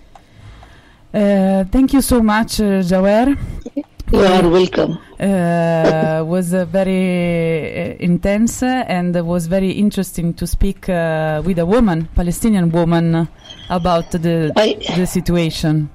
Uh, thank you so much, uh, Jawer. You are welcome. Uh, was uh, very uh, intense and was very interesting to speak uh, with a woman, Palestinian woman, about the I, the situation.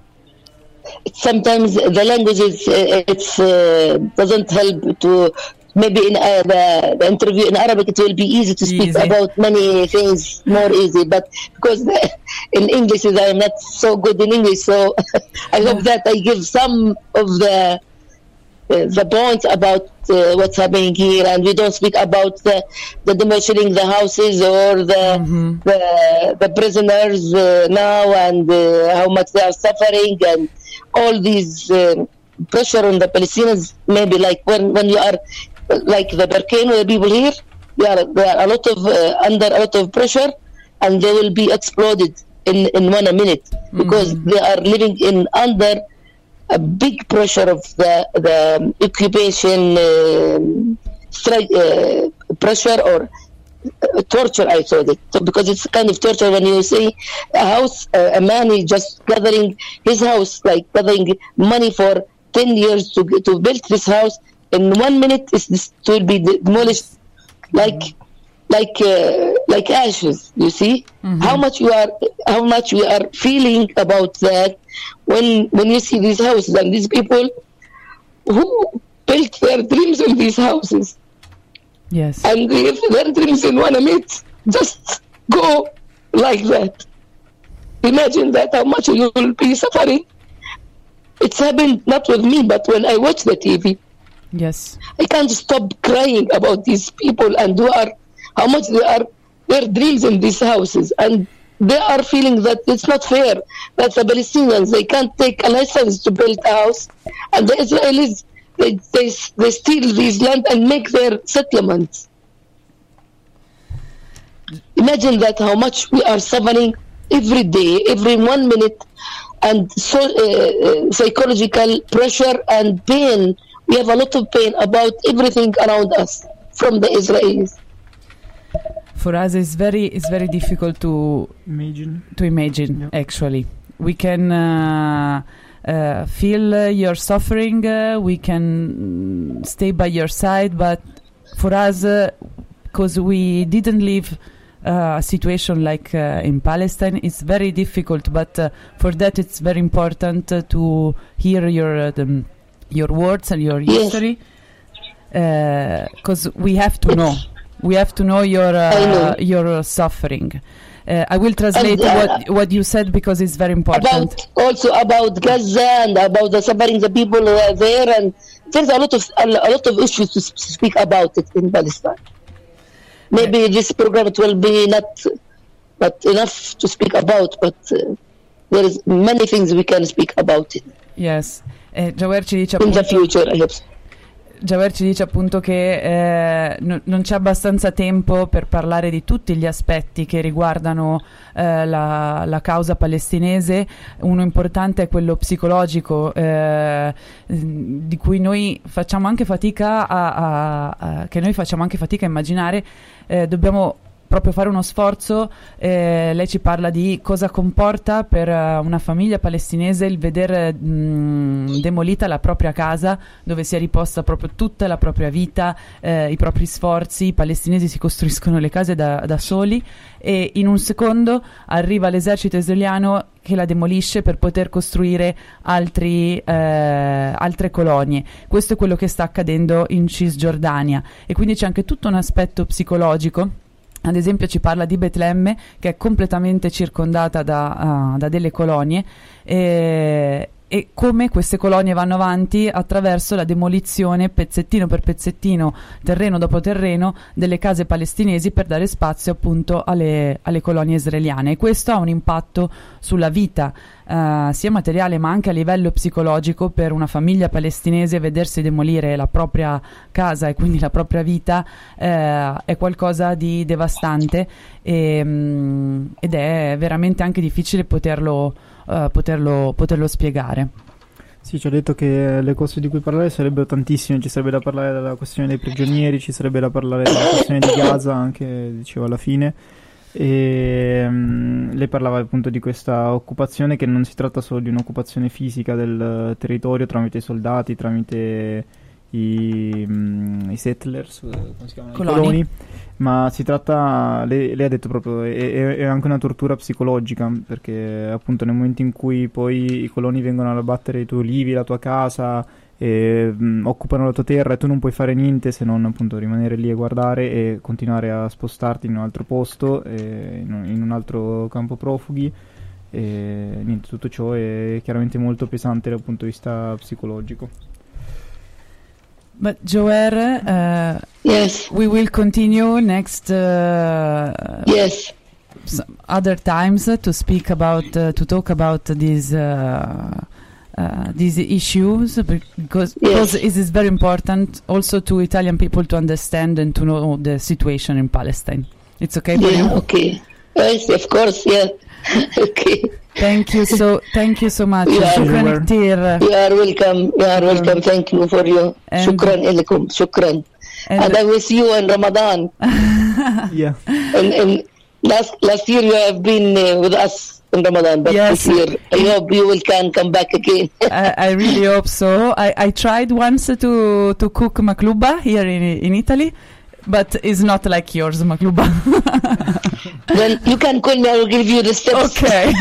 Sometimes the language is uh, it's uh, doesn't help to. Maybe in uh, the, the interview in Arabic it will be easy to speak easy. about many things, more easy. But because the, in English I am not so good in English, so I hope that I give some of the uh, the points about uh, what's happening here, and we don't speak about the, the demolishing the houses or the mm-hmm. the, the prisoners uh, now, and uh, how much they are suffering, and all these uh, pressure on the Palestinians. Maybe like when when you are like the Barkane, the people here, they are, they are a lot of uh, under a lot of pressure, and they will be exploded in, in one minute, because mm-hmm. they are living in under a big pressure of the the occupation uh, strike, uh, pressure or uh, torture. I thought it so, because it's kind of torture when you see a house, uh, a man is just gathering his house, like gathering money for ten years to to build this house. In one minute, it's this will be demolished, like, like, uh, like ashes. You see mm-hmm. how much you are, how much we are feeling about that when when you see these houses and these people who built their dreams in these houses. Yes, and if their dreams in one minute just go like that, imagine that how much you will be suffering. It's happened not with me, but when I watch the T V. Yes, I can't stop crying about these people and who are how much they are their dreams in these houses, and they are feeling that it's not fair that the Palestinians, they can't take a license to build a house, and the Israelis they they, they steal these land and make their settlements. Imagine that how much we are suffering every day, every one minute, and so uh, psychological pressure and pain. We have a lot of pain about everything around us from the Israelis. For us, it's very it's very difficult to imagine. To imagine, yep. Actually, we can uh, uh, feel uh, your suffering. Uh, we can stay by your side, but for us, because uh, we didn't live uh, a situation like uh, in Palestine, it's very difficult. But uh, for that, it's very important uh, to hear your. Uh, the, your words and your history, because uh, we have to know we have to know your uh, know. your suffering. uh, I will translate and, uh, what what you said, because it's very important. About, also about Gaza and about the suffering the people who are there, and there's a lot of a lot of issues to speak about it in Palestine. maybe this program it will be not not enough to speak about, but uh, there is many things we can speak about it. Yes. Eh, Jawer ci dice in appunto, the future, I hope so. Jawer ci dice appunto che eh, no, non c'è abbastanza tempo per parlare di tutti gli aspetti che riguardano eh, la, la causa palestinese. Uno importante è quello psicologico, eh, di cui noi facciamo anche fatica a, a, a che noi facciamo anche fatica a immaginare. Eh, dobbiamo proprio fare uno sforzo. Eh, lei ci parla di cosa comporta per uh, una famiglia palestinese il vedere mh, demolita la propria casa, dove si è riposta proprio tutta la propria vita, eh, i propri sforzi. I palestinesi si costruiscono le case da, da soli, e in un secondo arriva l'esercito israeliano che la demolisce per poter costruire altri, eh, altre colonie. Questo è quello che sta accadendo in Cisgiordania, e quindi c'è anche tutto un aspetto psicologico. Ad esempio ci parla di Betlemme, che è completamente circondata da, uh, da delle colonie, e, e come queste colonie vanno avanti attraverso la demolizione pezzettino per pezzettino, terreno dopo terreno, delle case palestinesi per dare spazio appunto alle, alle colonie israeliane. E questo ha un impatto sulla vita Uh, sia materiale ma anche a livello psicologico per una famiglia palestinese. Vedersi demolire la propria casa e quindi la propria vita uh, è qualcosa di devastante, e, um, ed è veramente anche difficile poterlo, uh, poterlo, poterlo spiegare. Sì, ci ha detto che le cose di cui parlare sarebbero tantissime. Ci sarebbe da parlare della questione dei prigionieri, ci sarebbe da parlare della questione di Gaza, anche dicevo alla fine. E um, lei parlava appunto di questa occupazione, che non si tratta solo di un'occupazione fisica del territorio tramite i soldati, tramite i, um, i settlers, come si chiamano? Coloni. I coloni, ma si tratta, lei, lei ha detto proprio, è, è, è anche una tortura psicologica, perché appunto nel momento in cui poi i coloni vengono ad abbattere i tuoi olivi, la tua casa, e mh, occupano la tua terra, e tu non puoi fare niente se non appunto rimanere lì e guardare e continuare a spostarti in un altro posto, e in, un, in un altro campo profughi, e niente, tutto ciò è chiaramente molto pesante dal punto di vista psicologico. But Joer, uh, Yes. we will continue next uh, Yes. some other times to speak about uh, to talk about these uh, uh, these issues, because Yes. because it is very important also to Italian people to understand and to know the situation in Palestine. It's okay for Yeah, you? okay. Yes, of course, yeah. Okay. Thank you so thank you so much. Yeah. شكراً كتير. You are welcome. You are welcome. Thank you for you. And- شكرا لكم. شكرا. And- And I will see you in Ramadan. Yeah. and, and last last year you have been uh, with us in Ramadan, but Yes. this year I hope you will can come back again. I, I really hope so. I, I tried once to to cook makluba here in in Italy, but it's not like yours makluba. Then you can call me. I will give you the steps. Okay.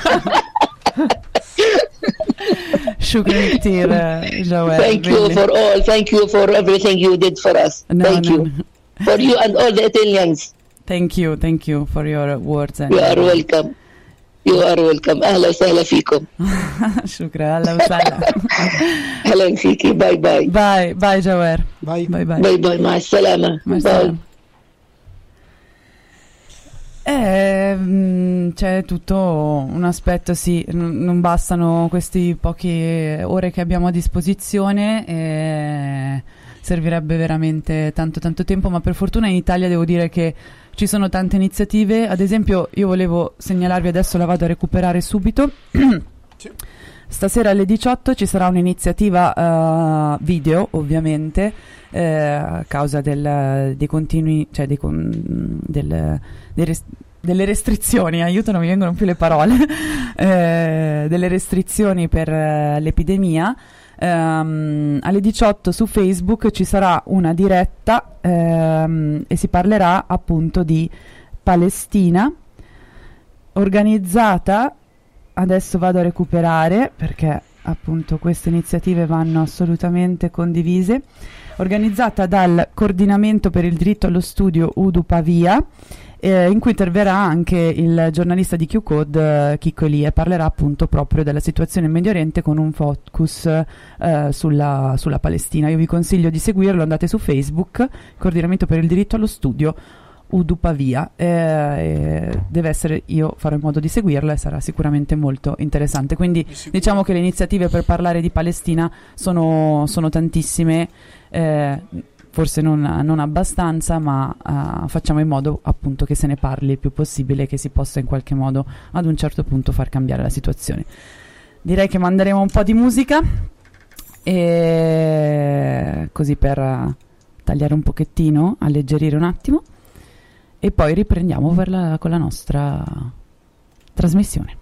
شكرا كتير جواد. Thank you really. for all. Thank you for everything you did for us. No, Thank no, you no. for you and all the Italians. Thank you, thank you for your words. And You are welcome. You are welcome. أهلا وسهلا فيكم. شكرا. أهلا وسهلا. أهلا فيكي. باي باي. باي باي جوار. Vai. باي باي. باي باي. مع السلامة. مع باي. السلامة. Eh, mh, c'è tutto un aspetto, sì, n- non bastano queste poche ore che abbiamo a disposizione, e servirebbe veramente tanto tanto tempo, ma per fortuna in Italia devo dire che ci sono tante iniziative. Ad esempio io volevo segnalarvi, adesso la vado a recuperare subito. Stasera alle diciotto ci sarà un'iniziativa uh, video, ovviamente, eh, a causa del, dei continui, cioè dei, con, del, dei res, delle restrizioni, aiuto, non mi vengono più le parole, eh, delle restrizioni per uh, l'epidemia. Um, alle diciotto su Facebook ci sarà una diretta um, e si parlerà appunto di Palestina, organizzata. Adesso vado a recuperare, perché appunto queste iniziative vanno assolutamente condivise. Organizzata dal Coordinamento per il diritto allo studio U D U Pavia, eh, in cui interverrà anche il giornalista di Q-Code, eh, Chicco Elie, e parlerà appunto proprio della situazione in Medio Oriente con un focus eh, sulla, sulla Palestina. Io vi consiglio di seguirlo, andate su Facebook, Coordinamento per il diritto allo studio Udupavia. Eh, eh, deve essere, io farò in modo di seguirla e sarà sicuramente molto interessante. Quindi diciamo che le iniziative per parlare di Palestina sono, sono tantissime, eh, forse non, non abbastanza, ma uh, facciamo in modo appunto che se ne parli il più possibile, che si possa in qualche modo ad un certo punto far cambiare la situazione. Direi che manderemo un po' di musica, e così per uh, tagliare un pochettino, alleggerire un attimo, e poi riprendiamo per la, con la nostra trasmissione.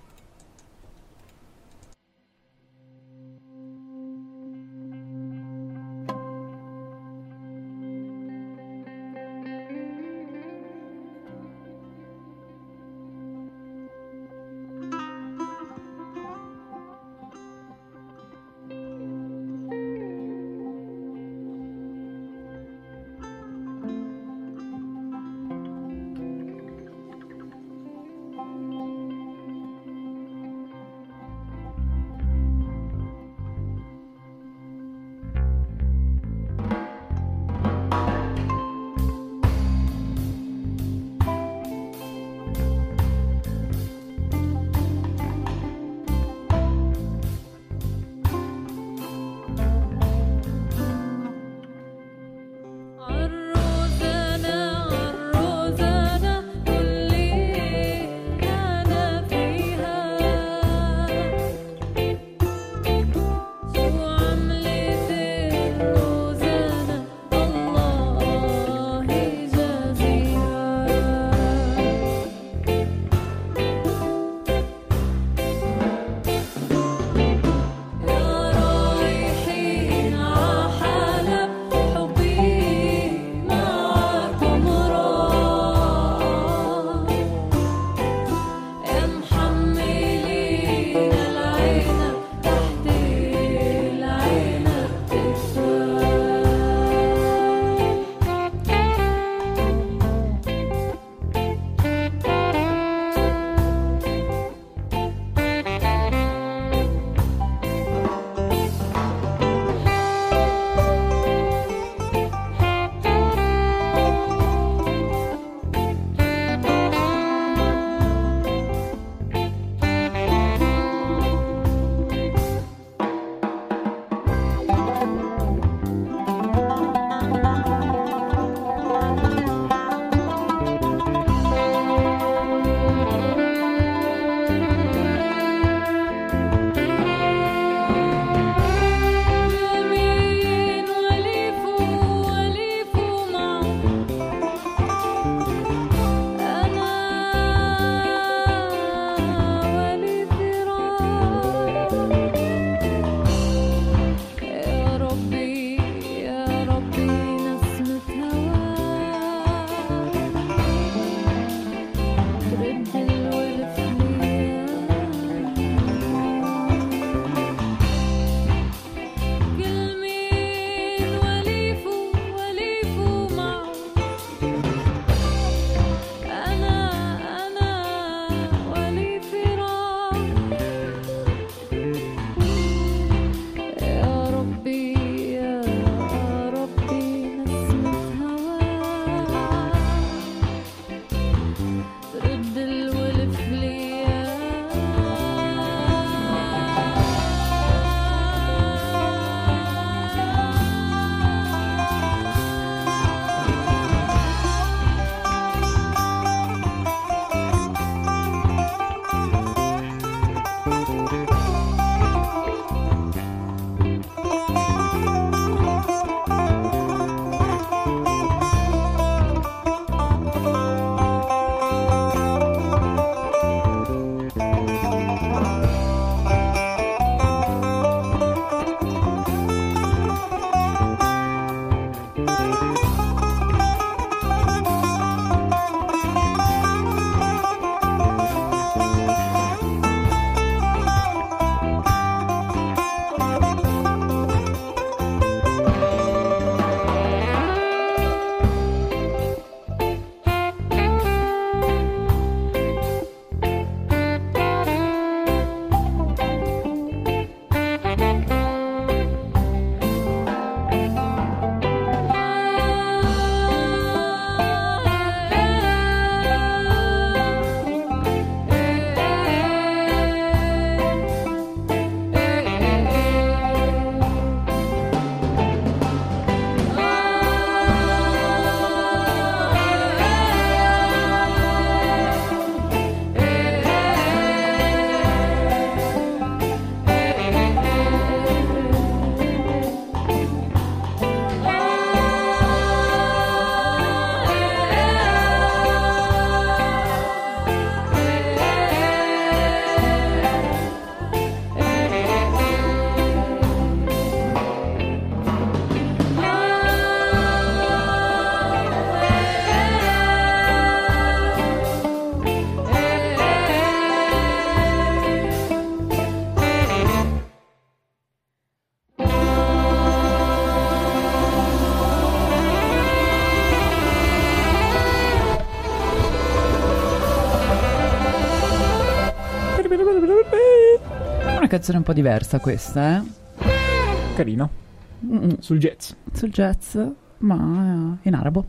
canzone un po' diversa questa, eh? Carino. Mm. Sul jazz. Sul jazz, ma in arabo.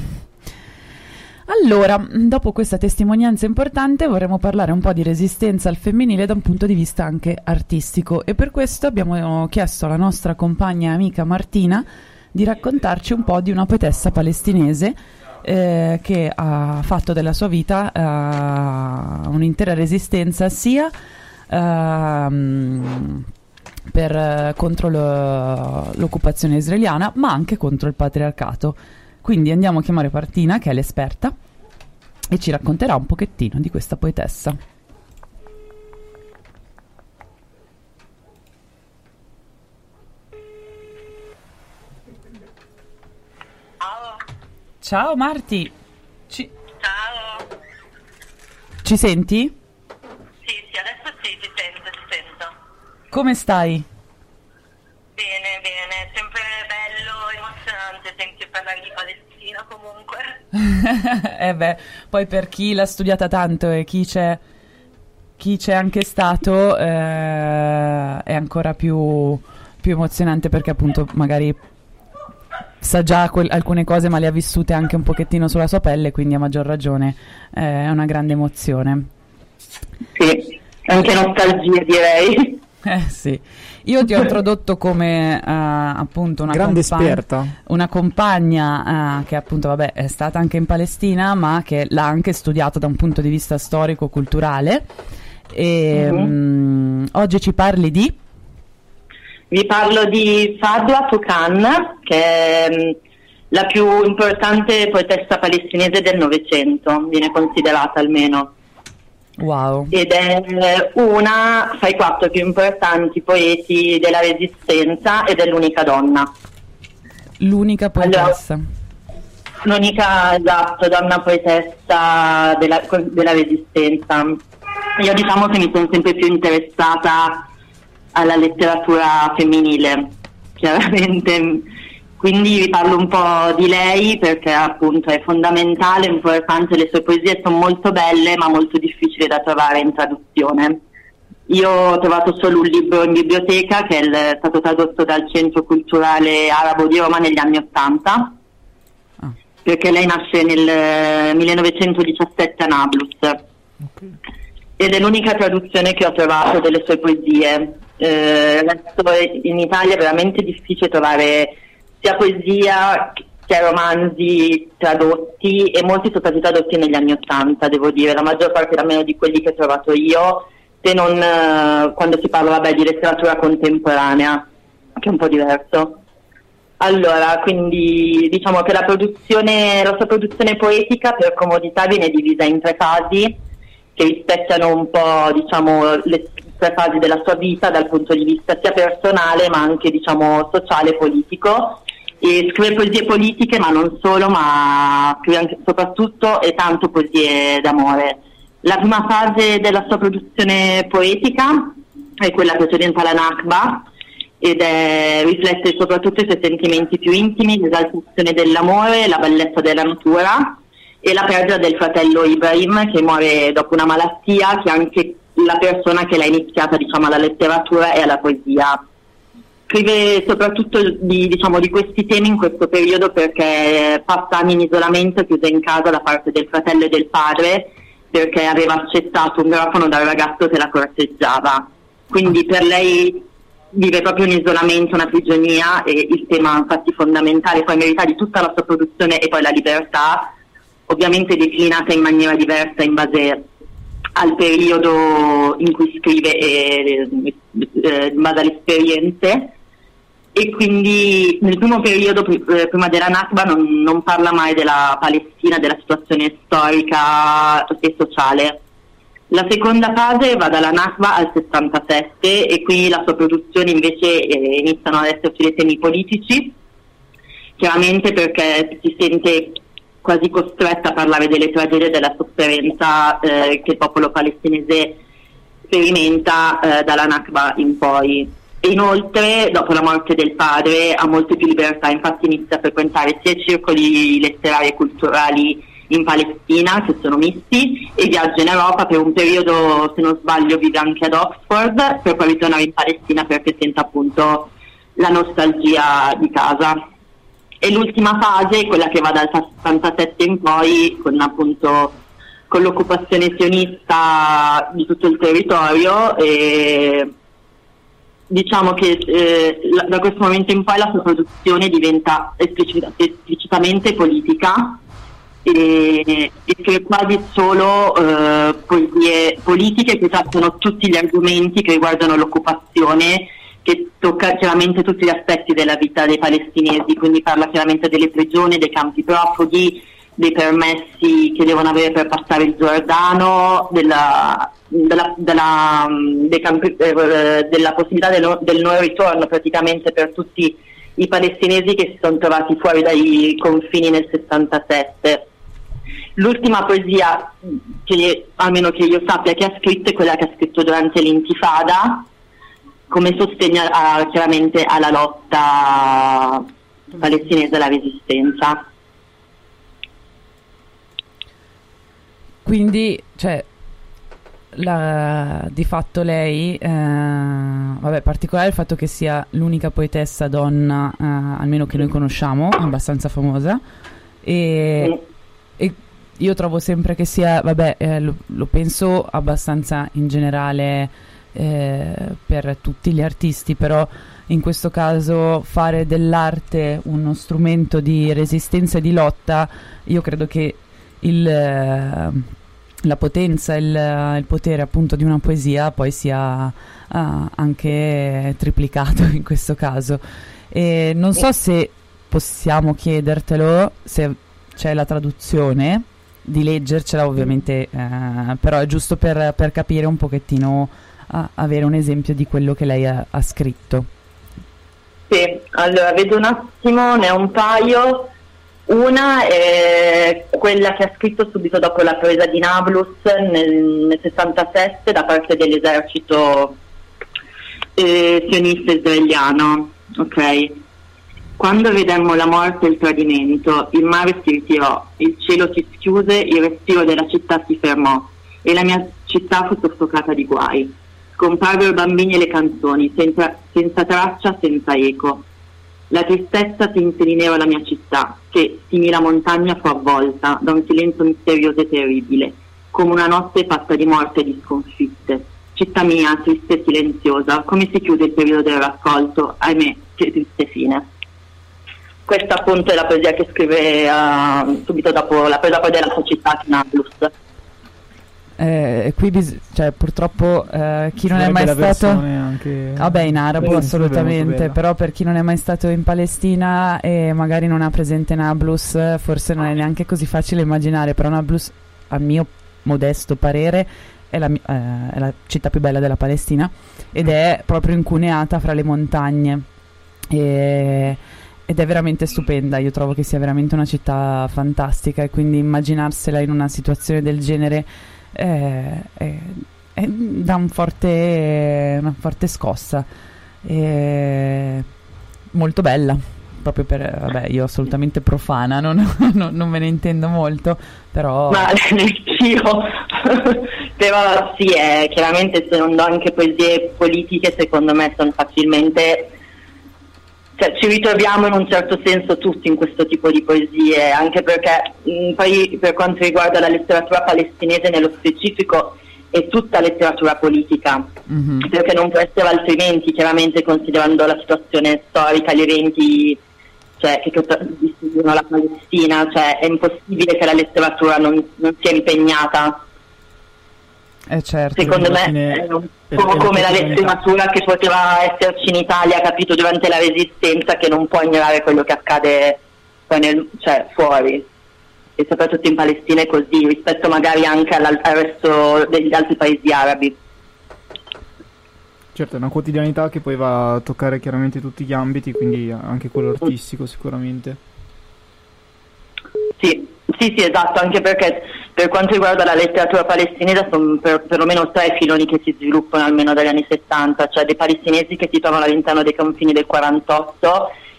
Allora, dopo questa testimonianza importante vorremmo parlare un po' di resistenza al femminile da un punto di vista anche artistico, e per questo abbiamo chiesto alla nostra compagna e amica Martina di raccontarci un po' di una poetessa palestinese eh, che ha fatto della sua vita uh, un'intera resistenza sia uh, per, contro lo, l'occupazione israeliana, ma anche contro il patriarcato. Quindi andiamo a chiamare Martina, che è l'esperta, e ci racconterà un pochettino di questa poetessa. Ciao. Ciao Marti. Ci... Ciao. Ci senti? Sì, sì, adesso sì, ti sento, ti sento. Come stai? Bene, bene, sempre bello, emozionante sentir parlare di Palestina comunque. Eh beh, poi per chi l'ha studiata tanto e chi c'è, chi c'è anche stato, eh, è ancora più, più emozionante, perché appunto magari sa già quel, alcune cose, ma le ha vissute anche un pochettino sulla sua pelle, quindi a maggior ragione eh, è una grande emozione. Sì, anche nostalgia, direi. Eh sì, io ti ho introdotto come uh, appunto una grande compagna, esperta, una compagna uh, che appunto vabbè è stata anche in Palestina, ma che l'ha anche studiato da un punto di vista storico-culturale. E mm-hmm. um, oggi ci parli di? Vi parlo di Fadwa Tuqan, che è la più importante poetessa palestinese del Novecento, viene considerata almeno. Wow. Ed è una fra i quattro più importanti poeti della Resistenza ed è l'unica donna. L'unica poetessa. Allora, l'unica, esatto, donna poetessa della, della Resistenza. Io diciamo che mi sono sempre più interessata alla letteratura femminile, chiaramente. Quindi vi parlo un po' di lei perché appunto è fondamentale, importante, le sue poesie sono molto belle ma molto difficili da trovare in traduzione. Io ho trovato solo un libro in biblioteca che è stato tradotto dal Centro Culturale Arabo di Roma negli anni Ottanta, ah. perché lei nasce nel millenovecentodiciassette a Nablus, okay. ed è l'unica traduzione che ho trovato delle sue poesie. Eh, resto in Italia è veramente difficile trovare sia poesia che romanzi tradotti, e molti sono stati tradotti negli anni Ottanta, devo dire, la maggior parte almeno di quelli che ho trovato io, se non eh, quando si parla vabbè, di letteratura contemporanea, che è un po' diverso. Allora, quindi diciamo che la produzione, la sua produzione poetica per comodità viene divisa in tre fasi che rispecchiano un po', diciamo, le tre fasi della sua vita dal punto di vista sia personale ma anche, diciamo, sociale e politico. E scrive poesie politiche, ma non solo, ma scrive anche, soprattutto e tanto poesie d'amore. La prima fase della sua produzione poetica è quella precedente alla Nakba, ed è, riflette soprattutto i suoi sentimenti più intimi, l'esaltazione dell'amore, la bellezza della natura e la perdita del fratello Ibrahim, che muore dopo una malattia, che è anche la persona che l'ha iniziata, diciamo, alla letteratura e alla poesia. Scrive soprattutto di, diciamo, di questi temi in questo periodo perché passa anni in isolamento, chiusa in casa da parte del fratello e del padre, perché aveva accettato un grafono dal ragazzo che la corteggiava. Quindi per lei vive proprio un isolamento, una prigionia, e il tema infatti fondamentale poi in verità di tutta la sua produzione è poi la libertà, ovviamente declinata in maniera diversa in base al periodo in cui scrive e eh, in base alle esperienze. E quindi nel primo periodo, prima della Nakba, non, non parla mai della Palestina, della situazione storica e sociale. La seconda fase va dalla Nakba al sessantasette, e qui la sua produzione invece eh, iniziano ad esserci dei temi politici, chiaramente perché si sente quasi costretta a parlare delle tragedie e della sofferenza eh, che il popolo palestinese sperimenta eh, dalla Nakba in poi. E inoltre, dopo la morte del padre, ha molte più libertà, infatti inizia a frequentare sia i circoli letterari e culturali in Palestina, che sono misti, e viaggia in Europa per un periodo, se non sbaglio vive anche ad Oxford, per poi ritornare in Palestina perché sente appunto la nostalgia di casa. E l'ultima fase è quella che va dal settantasette in poi, con appunto con l'occupazione sionista di tutto il territorio, e diciamo che eh, da questo momento in poi la sua produzione diventa esplicit- esplicitamente politica, e, e che quasi solo eh, poesie politiche che trattano tutti gli argomenti che riguardano l'occupazione, che tocca chiaramente tutti gli aspetti della vita dei palestinesi, quindi parla chiaramente delle prigioni, dei campi profughi, dei permessi che devono avere per passare il Giordano, della, della, della, dei campi, eh, della possibilità del, del non ritorno praticamente per tutti i palestinesi che si sono trovati fuori dai confini nel sessantasette. L'ultima poesia, che almeno che io sappia che ha scritto, è quella che ha scritto durante l'intifada, come sostegno a, chiaramente alla lotta palestinese alla resistenza. Quindi, cioè, la, di fatto lei, eh, vabbè, particolare il fatto che sia l'unica poetessa donna, eh, almeno che noi conosciamo, abbastanza famosa, e, e io trovo sempre che sia, vabbè, eh, lo, lo penso abbastanza in generale eh, per tutti gli artisti, però in questo caso fare dell'arte uno strumento di resistenza e di lotta, io credo che il, la potenza, il, il potere appunto di una poesia poi sia uh, anche triplicato in questo caso. E non so se possiamo chiedertelo, se c'è la traduzione, di leggercela ovviamente, eh, però è giusto per, per capire un pochettino, uh, avere un esempio di quello che lei ha, ha scritto. Sì, allora vedo un attimo, ne ho un paio. Una è quella che ha scritto subito dopo la presa di Nablus nel, nel sessantasette da parte dell'esercito eh, sionista israeliano. Ok. Quando vedemmo la morte e il tradimento, il mare si ritirò, il cielo si schiuse, il respiro della città si fermò e la mia città fu soffocata di guai. Scomparvero i bambini e le canzoni, senza, senza traccia, senza eco. La tristezza tinse di nero la mia città, che, simile a montagna, fu avvolta da un silenzio misterioso e terribile, come una notte fatta di morte e di sconfitte. Città mia, triste e silenziosa, come si chiude il periodo del raccolto? Ahimè, che triste fine. Questa appunto è la poesia che scrive uh, subito dopo la presa poi della sua città di Nablus. Eh, qui bis- cioè, purtroppo eh, chi non è mai stato anche... vabbè in arabo Beh, assolutamente, però per chi non è mai stato in Palestina e magari non ha presente Nablus, forse non è neanche così facile immaginare, però Nablus, a mio modesto parere, è la, eh, è la città più bella della Palestina ed è proprio incuneata fra le montagne e ed è veramente stupenda. Io trovo che sia veramente una città fantastica, e quindi immaginarsela in una situazione del genere eh, è, è, dà un forte, una forte scossa, è molto bella, proprio per, vabbè, io assolutamente profana, non, non, non me ne intendo molto, però ma io però sì, è chiaramente, se non do anche poesie politiche, secondo me sono facilmente, cioè, ci ritroviamo in un certo senso tutti in questo tipo di poesie, anche perché mh, poi per quanto riguarda la letteratura palestinese nello specifico è tutta letteratura politica, mm-hmm. perché non può essere altrimenti, chiaramente considerando la situazione storica, gli eventi, cioè, che distruggono la Palestina, cioè è impossibile che la letteratura non, non sia impegnata. Eh certo, secondo me è un po' come la letteratura che poteva esserci in Italia, capito, durante la resistenza, che non può ignorare quello che accade poi nel, cioè, fuori, e soprattutto in Palestina è così, rispetto magari anche al, al resto degli altri paesi arabi. Certo, è una quotidianità che poi va a toccare chiaramente tutti gli ambiti, quindi anche quello artistico sicuramente. Sì, sì, sì, esatto, anche perché per quanto riguarda la letteratura palestinese sono per, perlomeno tre filoni che si sviluppano almeno dagli anni settanta, cioè dei palestinesi che si trovano all'interno dei confini del quarantotto,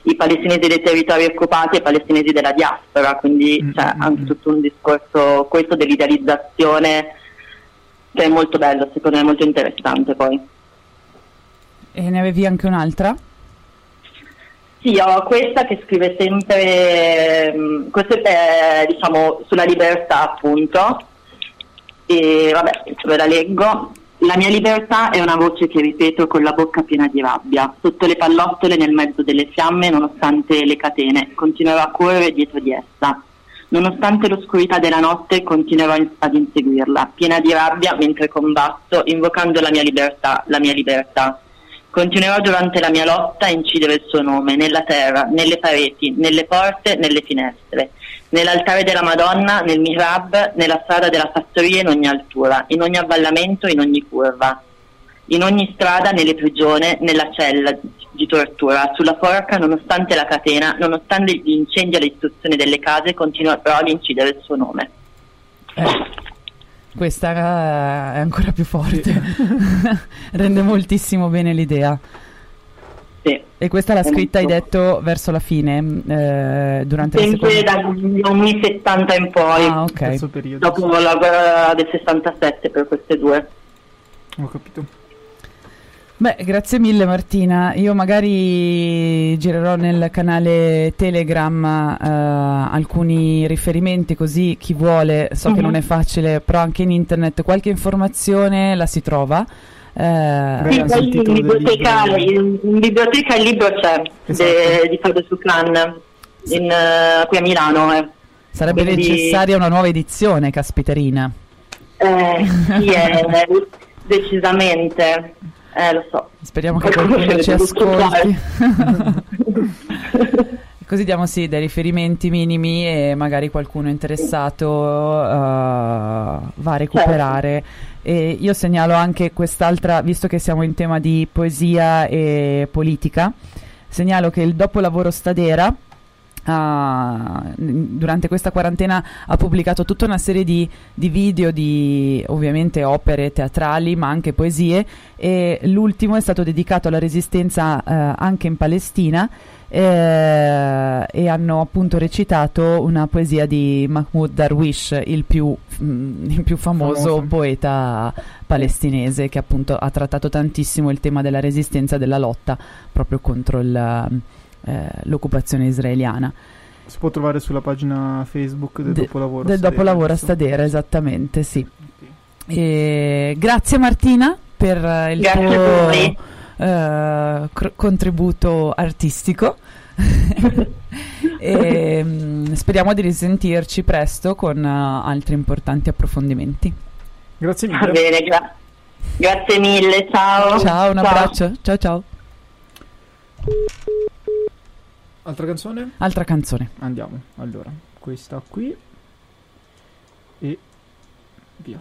i palestinesi dei territori occupati e i palestinesi della diaspora, quindi mm-hmm. c'è anche tutto un discorso, questo dell'idealizzazione, che è molto bello, secondo me molto interessante poi. E ne avevi anche un'altra? Sì, ho questa che scrive sempre, mh, questo è diciamo sulla libertà appunto, e vabbè, ve la leggo. La mia libertà è una voce che ripeto con la bocca piena di rabbia, sotto le pallottole nel mezzo delle fiamme, nonostante le catene, continuerò a correre dietro di essa. Nonostante l'oscurità della notte continuerò in- ad inseguirla, piena di rabbia mentre combatto, invocando la mia libertà, la mia libertà. Continuerò durante la mia lotta a incidere il suo nome, nella terra, nelle pareti, nelle porte, nelle finestre, nell'altare della Madonna, nel mihrab, nella strada della fattoria, in ogni altura, in ogni avvallamento, in ogni curva, in ogni strada, nelle prigioni, nella cella di tortura, sulla forca, nonostante la catena, nonostante gli incendi e le distruzioni delle case, continua però ad incidere il suo nome. Eh. Questa è ancora più forte, rende moltissimo bene l'idea. Sì. E questa l'ha scritta, hai detto, verso la fine, eh, durante sempre la seconda... dagli anni settanta in poi, ah, okay. dopo la guerra del sessantasette per queste due. Ho capito. Beh, grazie mille Martina, io magari girerò nel canale Telegram uh, alcuni riferimenti, così chi vuole, so mm-hmm. che non è facile, però anche in internet qualche informazione la si trova. Uh, sì, poi in biblioteca, in, in biblioteca il libro c'è, esatto. de, di Fabio Suclan, in, uh, qui a Milano. Eh. Sarebbe Quindi... necessaria una nuova edizione, caspiterina. Eh, sì, è, decisamente. Eh, lo so. Speriamo che qualcuno ci ascolti. Così diamo sì dei riferimenti minimi e magari qualcuno interessato uh, va a recuperare. Certo. E io segnalo anche quest'altra, visto che siamo in tema di poesia e politica, segnalo che il Dopolavoro Stadera Uh, durante questa quarantena ha pubblicato tutta una serie di, di video di ovviamente opere teatrali ma anche poesie, e l'ultimo è stato dedicato alla resistenza uh, anche in Palestina, eh, e hanno appunto recitato una poesia di Mahmoud Darwish, il più, mh, il più famoso, famoso poeta palestinese, che appunto ha trattato tantissimo il tema della resistenza, della lotta proprio contro il Eh, l'occupazione israeliana. Si può trovare sulla pagina Facebook del De, Dopolavoro del Stadera, Dopolavoro a Stadera, esattamente, sì. Okay. E grazie Martina per il grazie tuo eh, cr- contributo artistico. E mh, speriamo di risentirci presto con uh, altri importanti approfondimenti. Grazie mille. Va bene, gra- grazie mille, ciao. Ciao, un ciao. abbraccio. Ciao ciao. Altra canzone? Altra canzone. Andiamo, allora, questa qui e via.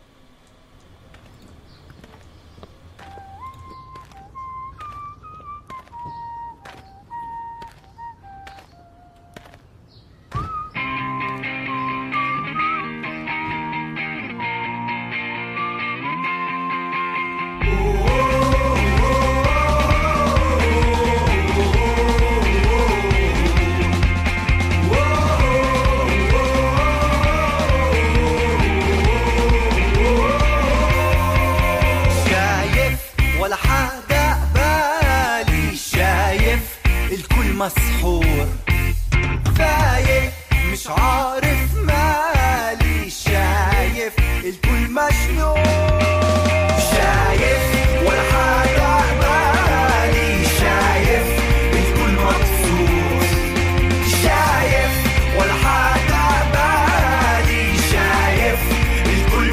مسحور فايق مش عارف مالي شايف الكل مجنون شايف ولا حاجة بالي شايف الكل مبسوط شايف ولا حاجة بالي شايف الكل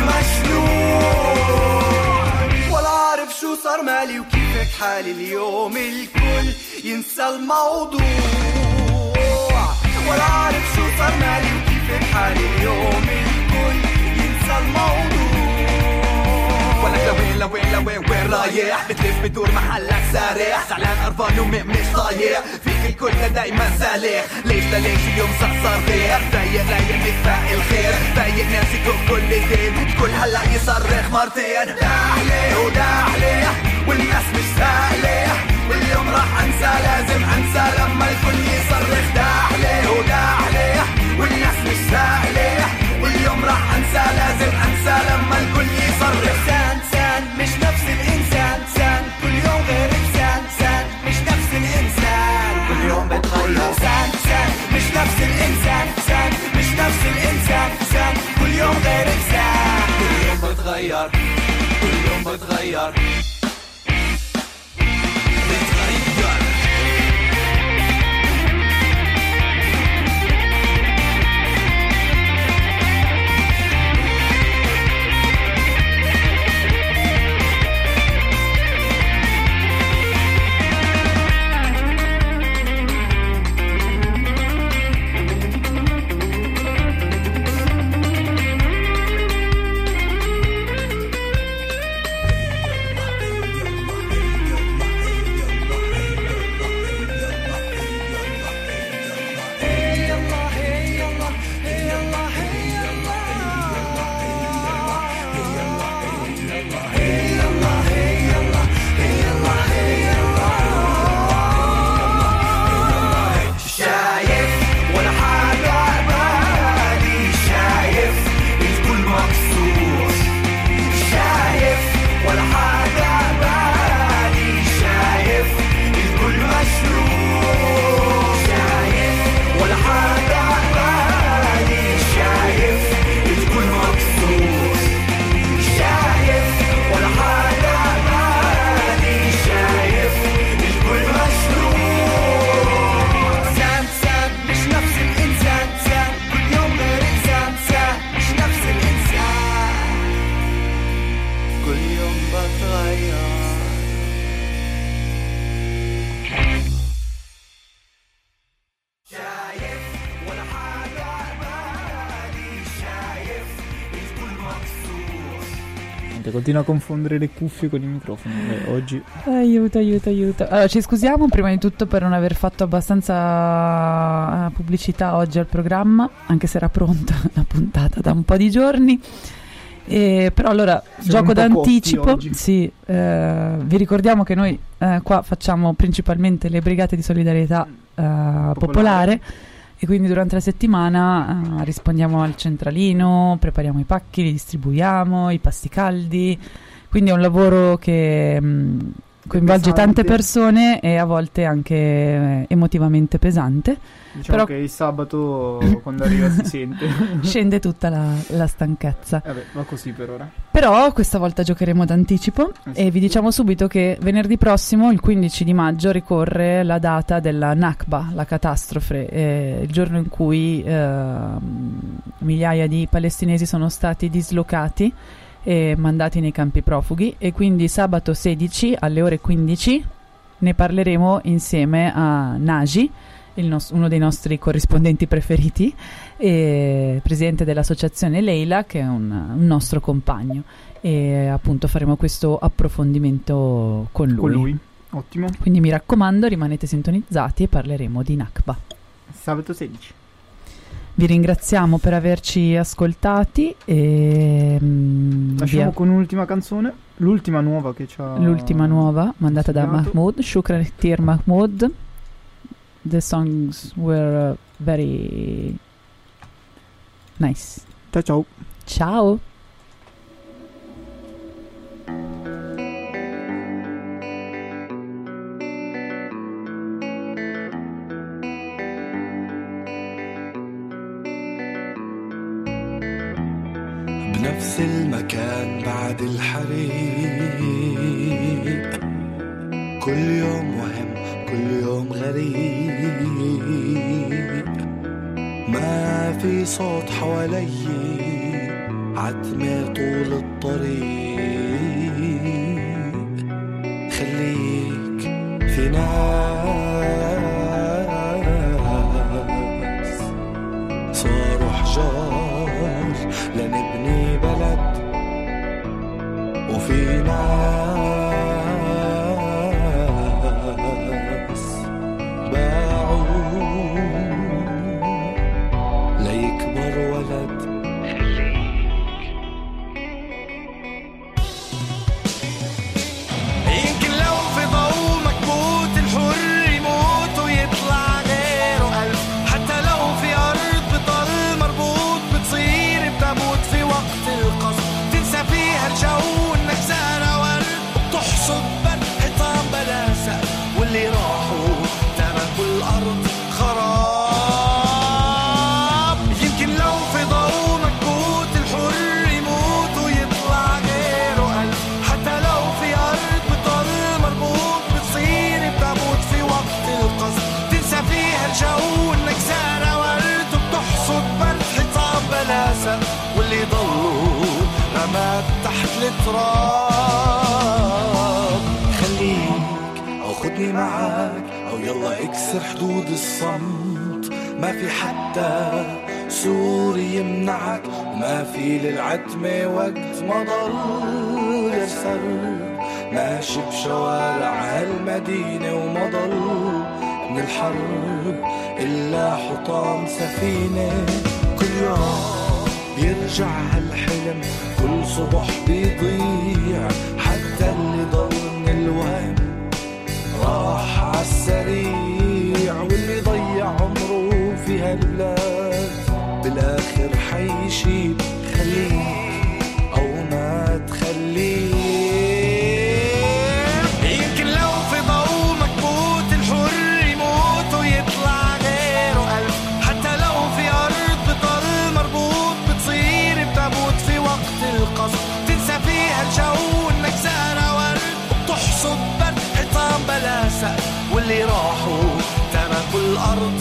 مجنون ولا عارف شو صار مالي وكيفك حالي اليوم الكل ينسى الموضوع ولا عارف شو صار مالي وكيف حالي اليوم الكل ينسى الموضوع ولا لوين لوين لوين وين رايح بتلف بدور محلك سارح زعلان قرفان ومش طايح فيك الكل دايما سالح ليش ليش اليوم صار غير رايق رايق نتفائل الخير رايق ناسي كل دين الكل هلا يصرخ مرتين داحلي وداحلي والناس مش سهله واليوم راح انسى لازم انسى لما الكل كله سان سان مش نفس الإنسان سان مش نفس الإنسان سان كل يوم غير إنسان كل يوم بتغير كل يوم بتغير Continua a confondere le cuffie con i microfoni eh, oggi. Aiuto, aiuto, aiuto. Allora, ci scusiamo prima di tutto per non aver fatto abbastanza pubblicità oggi al programma, anche se era pronta la puntata da un po' di giorni. E, però allora, siamo gioco d'anticipo. Sì, eh, vi ricordiamo che noi eh, qua facciamo principalmente le brigate di solidarietà eh, popolare. popolare. E quindi durante la settimana uh, rispondiamo al centralino, prepariamo i pacchi, li distribuiamo, i pasti caldi. Quindi è un lavoro che mh, coinvolge pesante. Tante persone e a volte anche eh, emotivamente pesante. Diciamo Però che il sabato quando arriva si sente. Scende tutta la, la stanchezza. Vabbè, va così per ora. Però questa volta giocheremo d'anticipo esatto. E vi diciamo subito che venerdì prossimo, il quindici di maggio, ricorre la data della Nakba, la catastrofe, eh, il giorno in cui eh, migliaia di palestinesi sono stati dislocati e mandati nei campi profughi. E quindi sabato sedici alle ore quindici ne parleremo insieme a Naji, il nos- uno dei nostri corrispondenti preferiti, e presidente dell'associazione Leila, che è un, un nostro compagno, e appunto faremo questo approfondimento con lui. Con lui, ottimo. Quindi mi raccomando, rimanete sintonizzati e parleremo di Nakba. Sabato sedici. Vi ringraziamo per averci ascoltati e lasciamo via. con un'ultima canzone, l'ultima nuova che c'ha l'ultima nuova mandata da Mahmoud, Shukran Ktir Mahmoud. The songs were uh, very nice. Ciao ciao. Ciao. بنفس المكان بعد الحريق كل يوم وهم كل يوم غريب ما في صوت حوالي عتمة طول الطريق خليك في ناس صاروا حجار لنبني بلد وفي ناس باعوا ليكبر ولد يمكن لو في ضوء مكبوت الحر الجو انك زارع ورد وبتحصد برد حيطان بلاسة واللي ضلوا رمات تحت التراب. خليك او خدني معاك او يلا اكسر حدود الصمت، ما في حتى سور يمنعك وما في للعتمة وقت ما ضل يرسل ماشي بشوارع هالمدينة وما ضل من الحرب إلا حطام سفينة. كل يوم بيرجع هالحلم، كل صبح بيضيع، حتى اللي ضل من الوهم راح عالسريع، واللي ضيع عمره في هالبلاد بالآخر حيشيب. خليك أو ما تخليك، يمكن لو في ضوء مكبوت الحر يموت ويطلع غيره ألف، حتى لو في أرض بضل مربوط بتصير بتابوت في وقت القصف، تنسى فيها الجو إنك زارع ورد وبتحصد برد حيطان بلاسة، واللي راحوا تركوا الأرض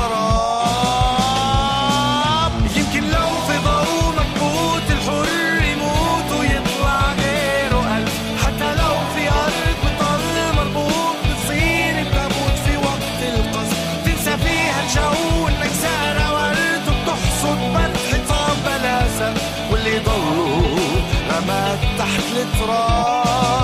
خراب. يمكن لو في ضوء مكبوت الحر يموت ويطلع غيره ألف، حتى لو في أرض بضل مربوط بتصير بتابوت في وقت القصف، تنسى فيها الجو إنك زارع ورد وبتحصد برد حيطان بلاسة، واللي ضلوا رمات تحت التراب.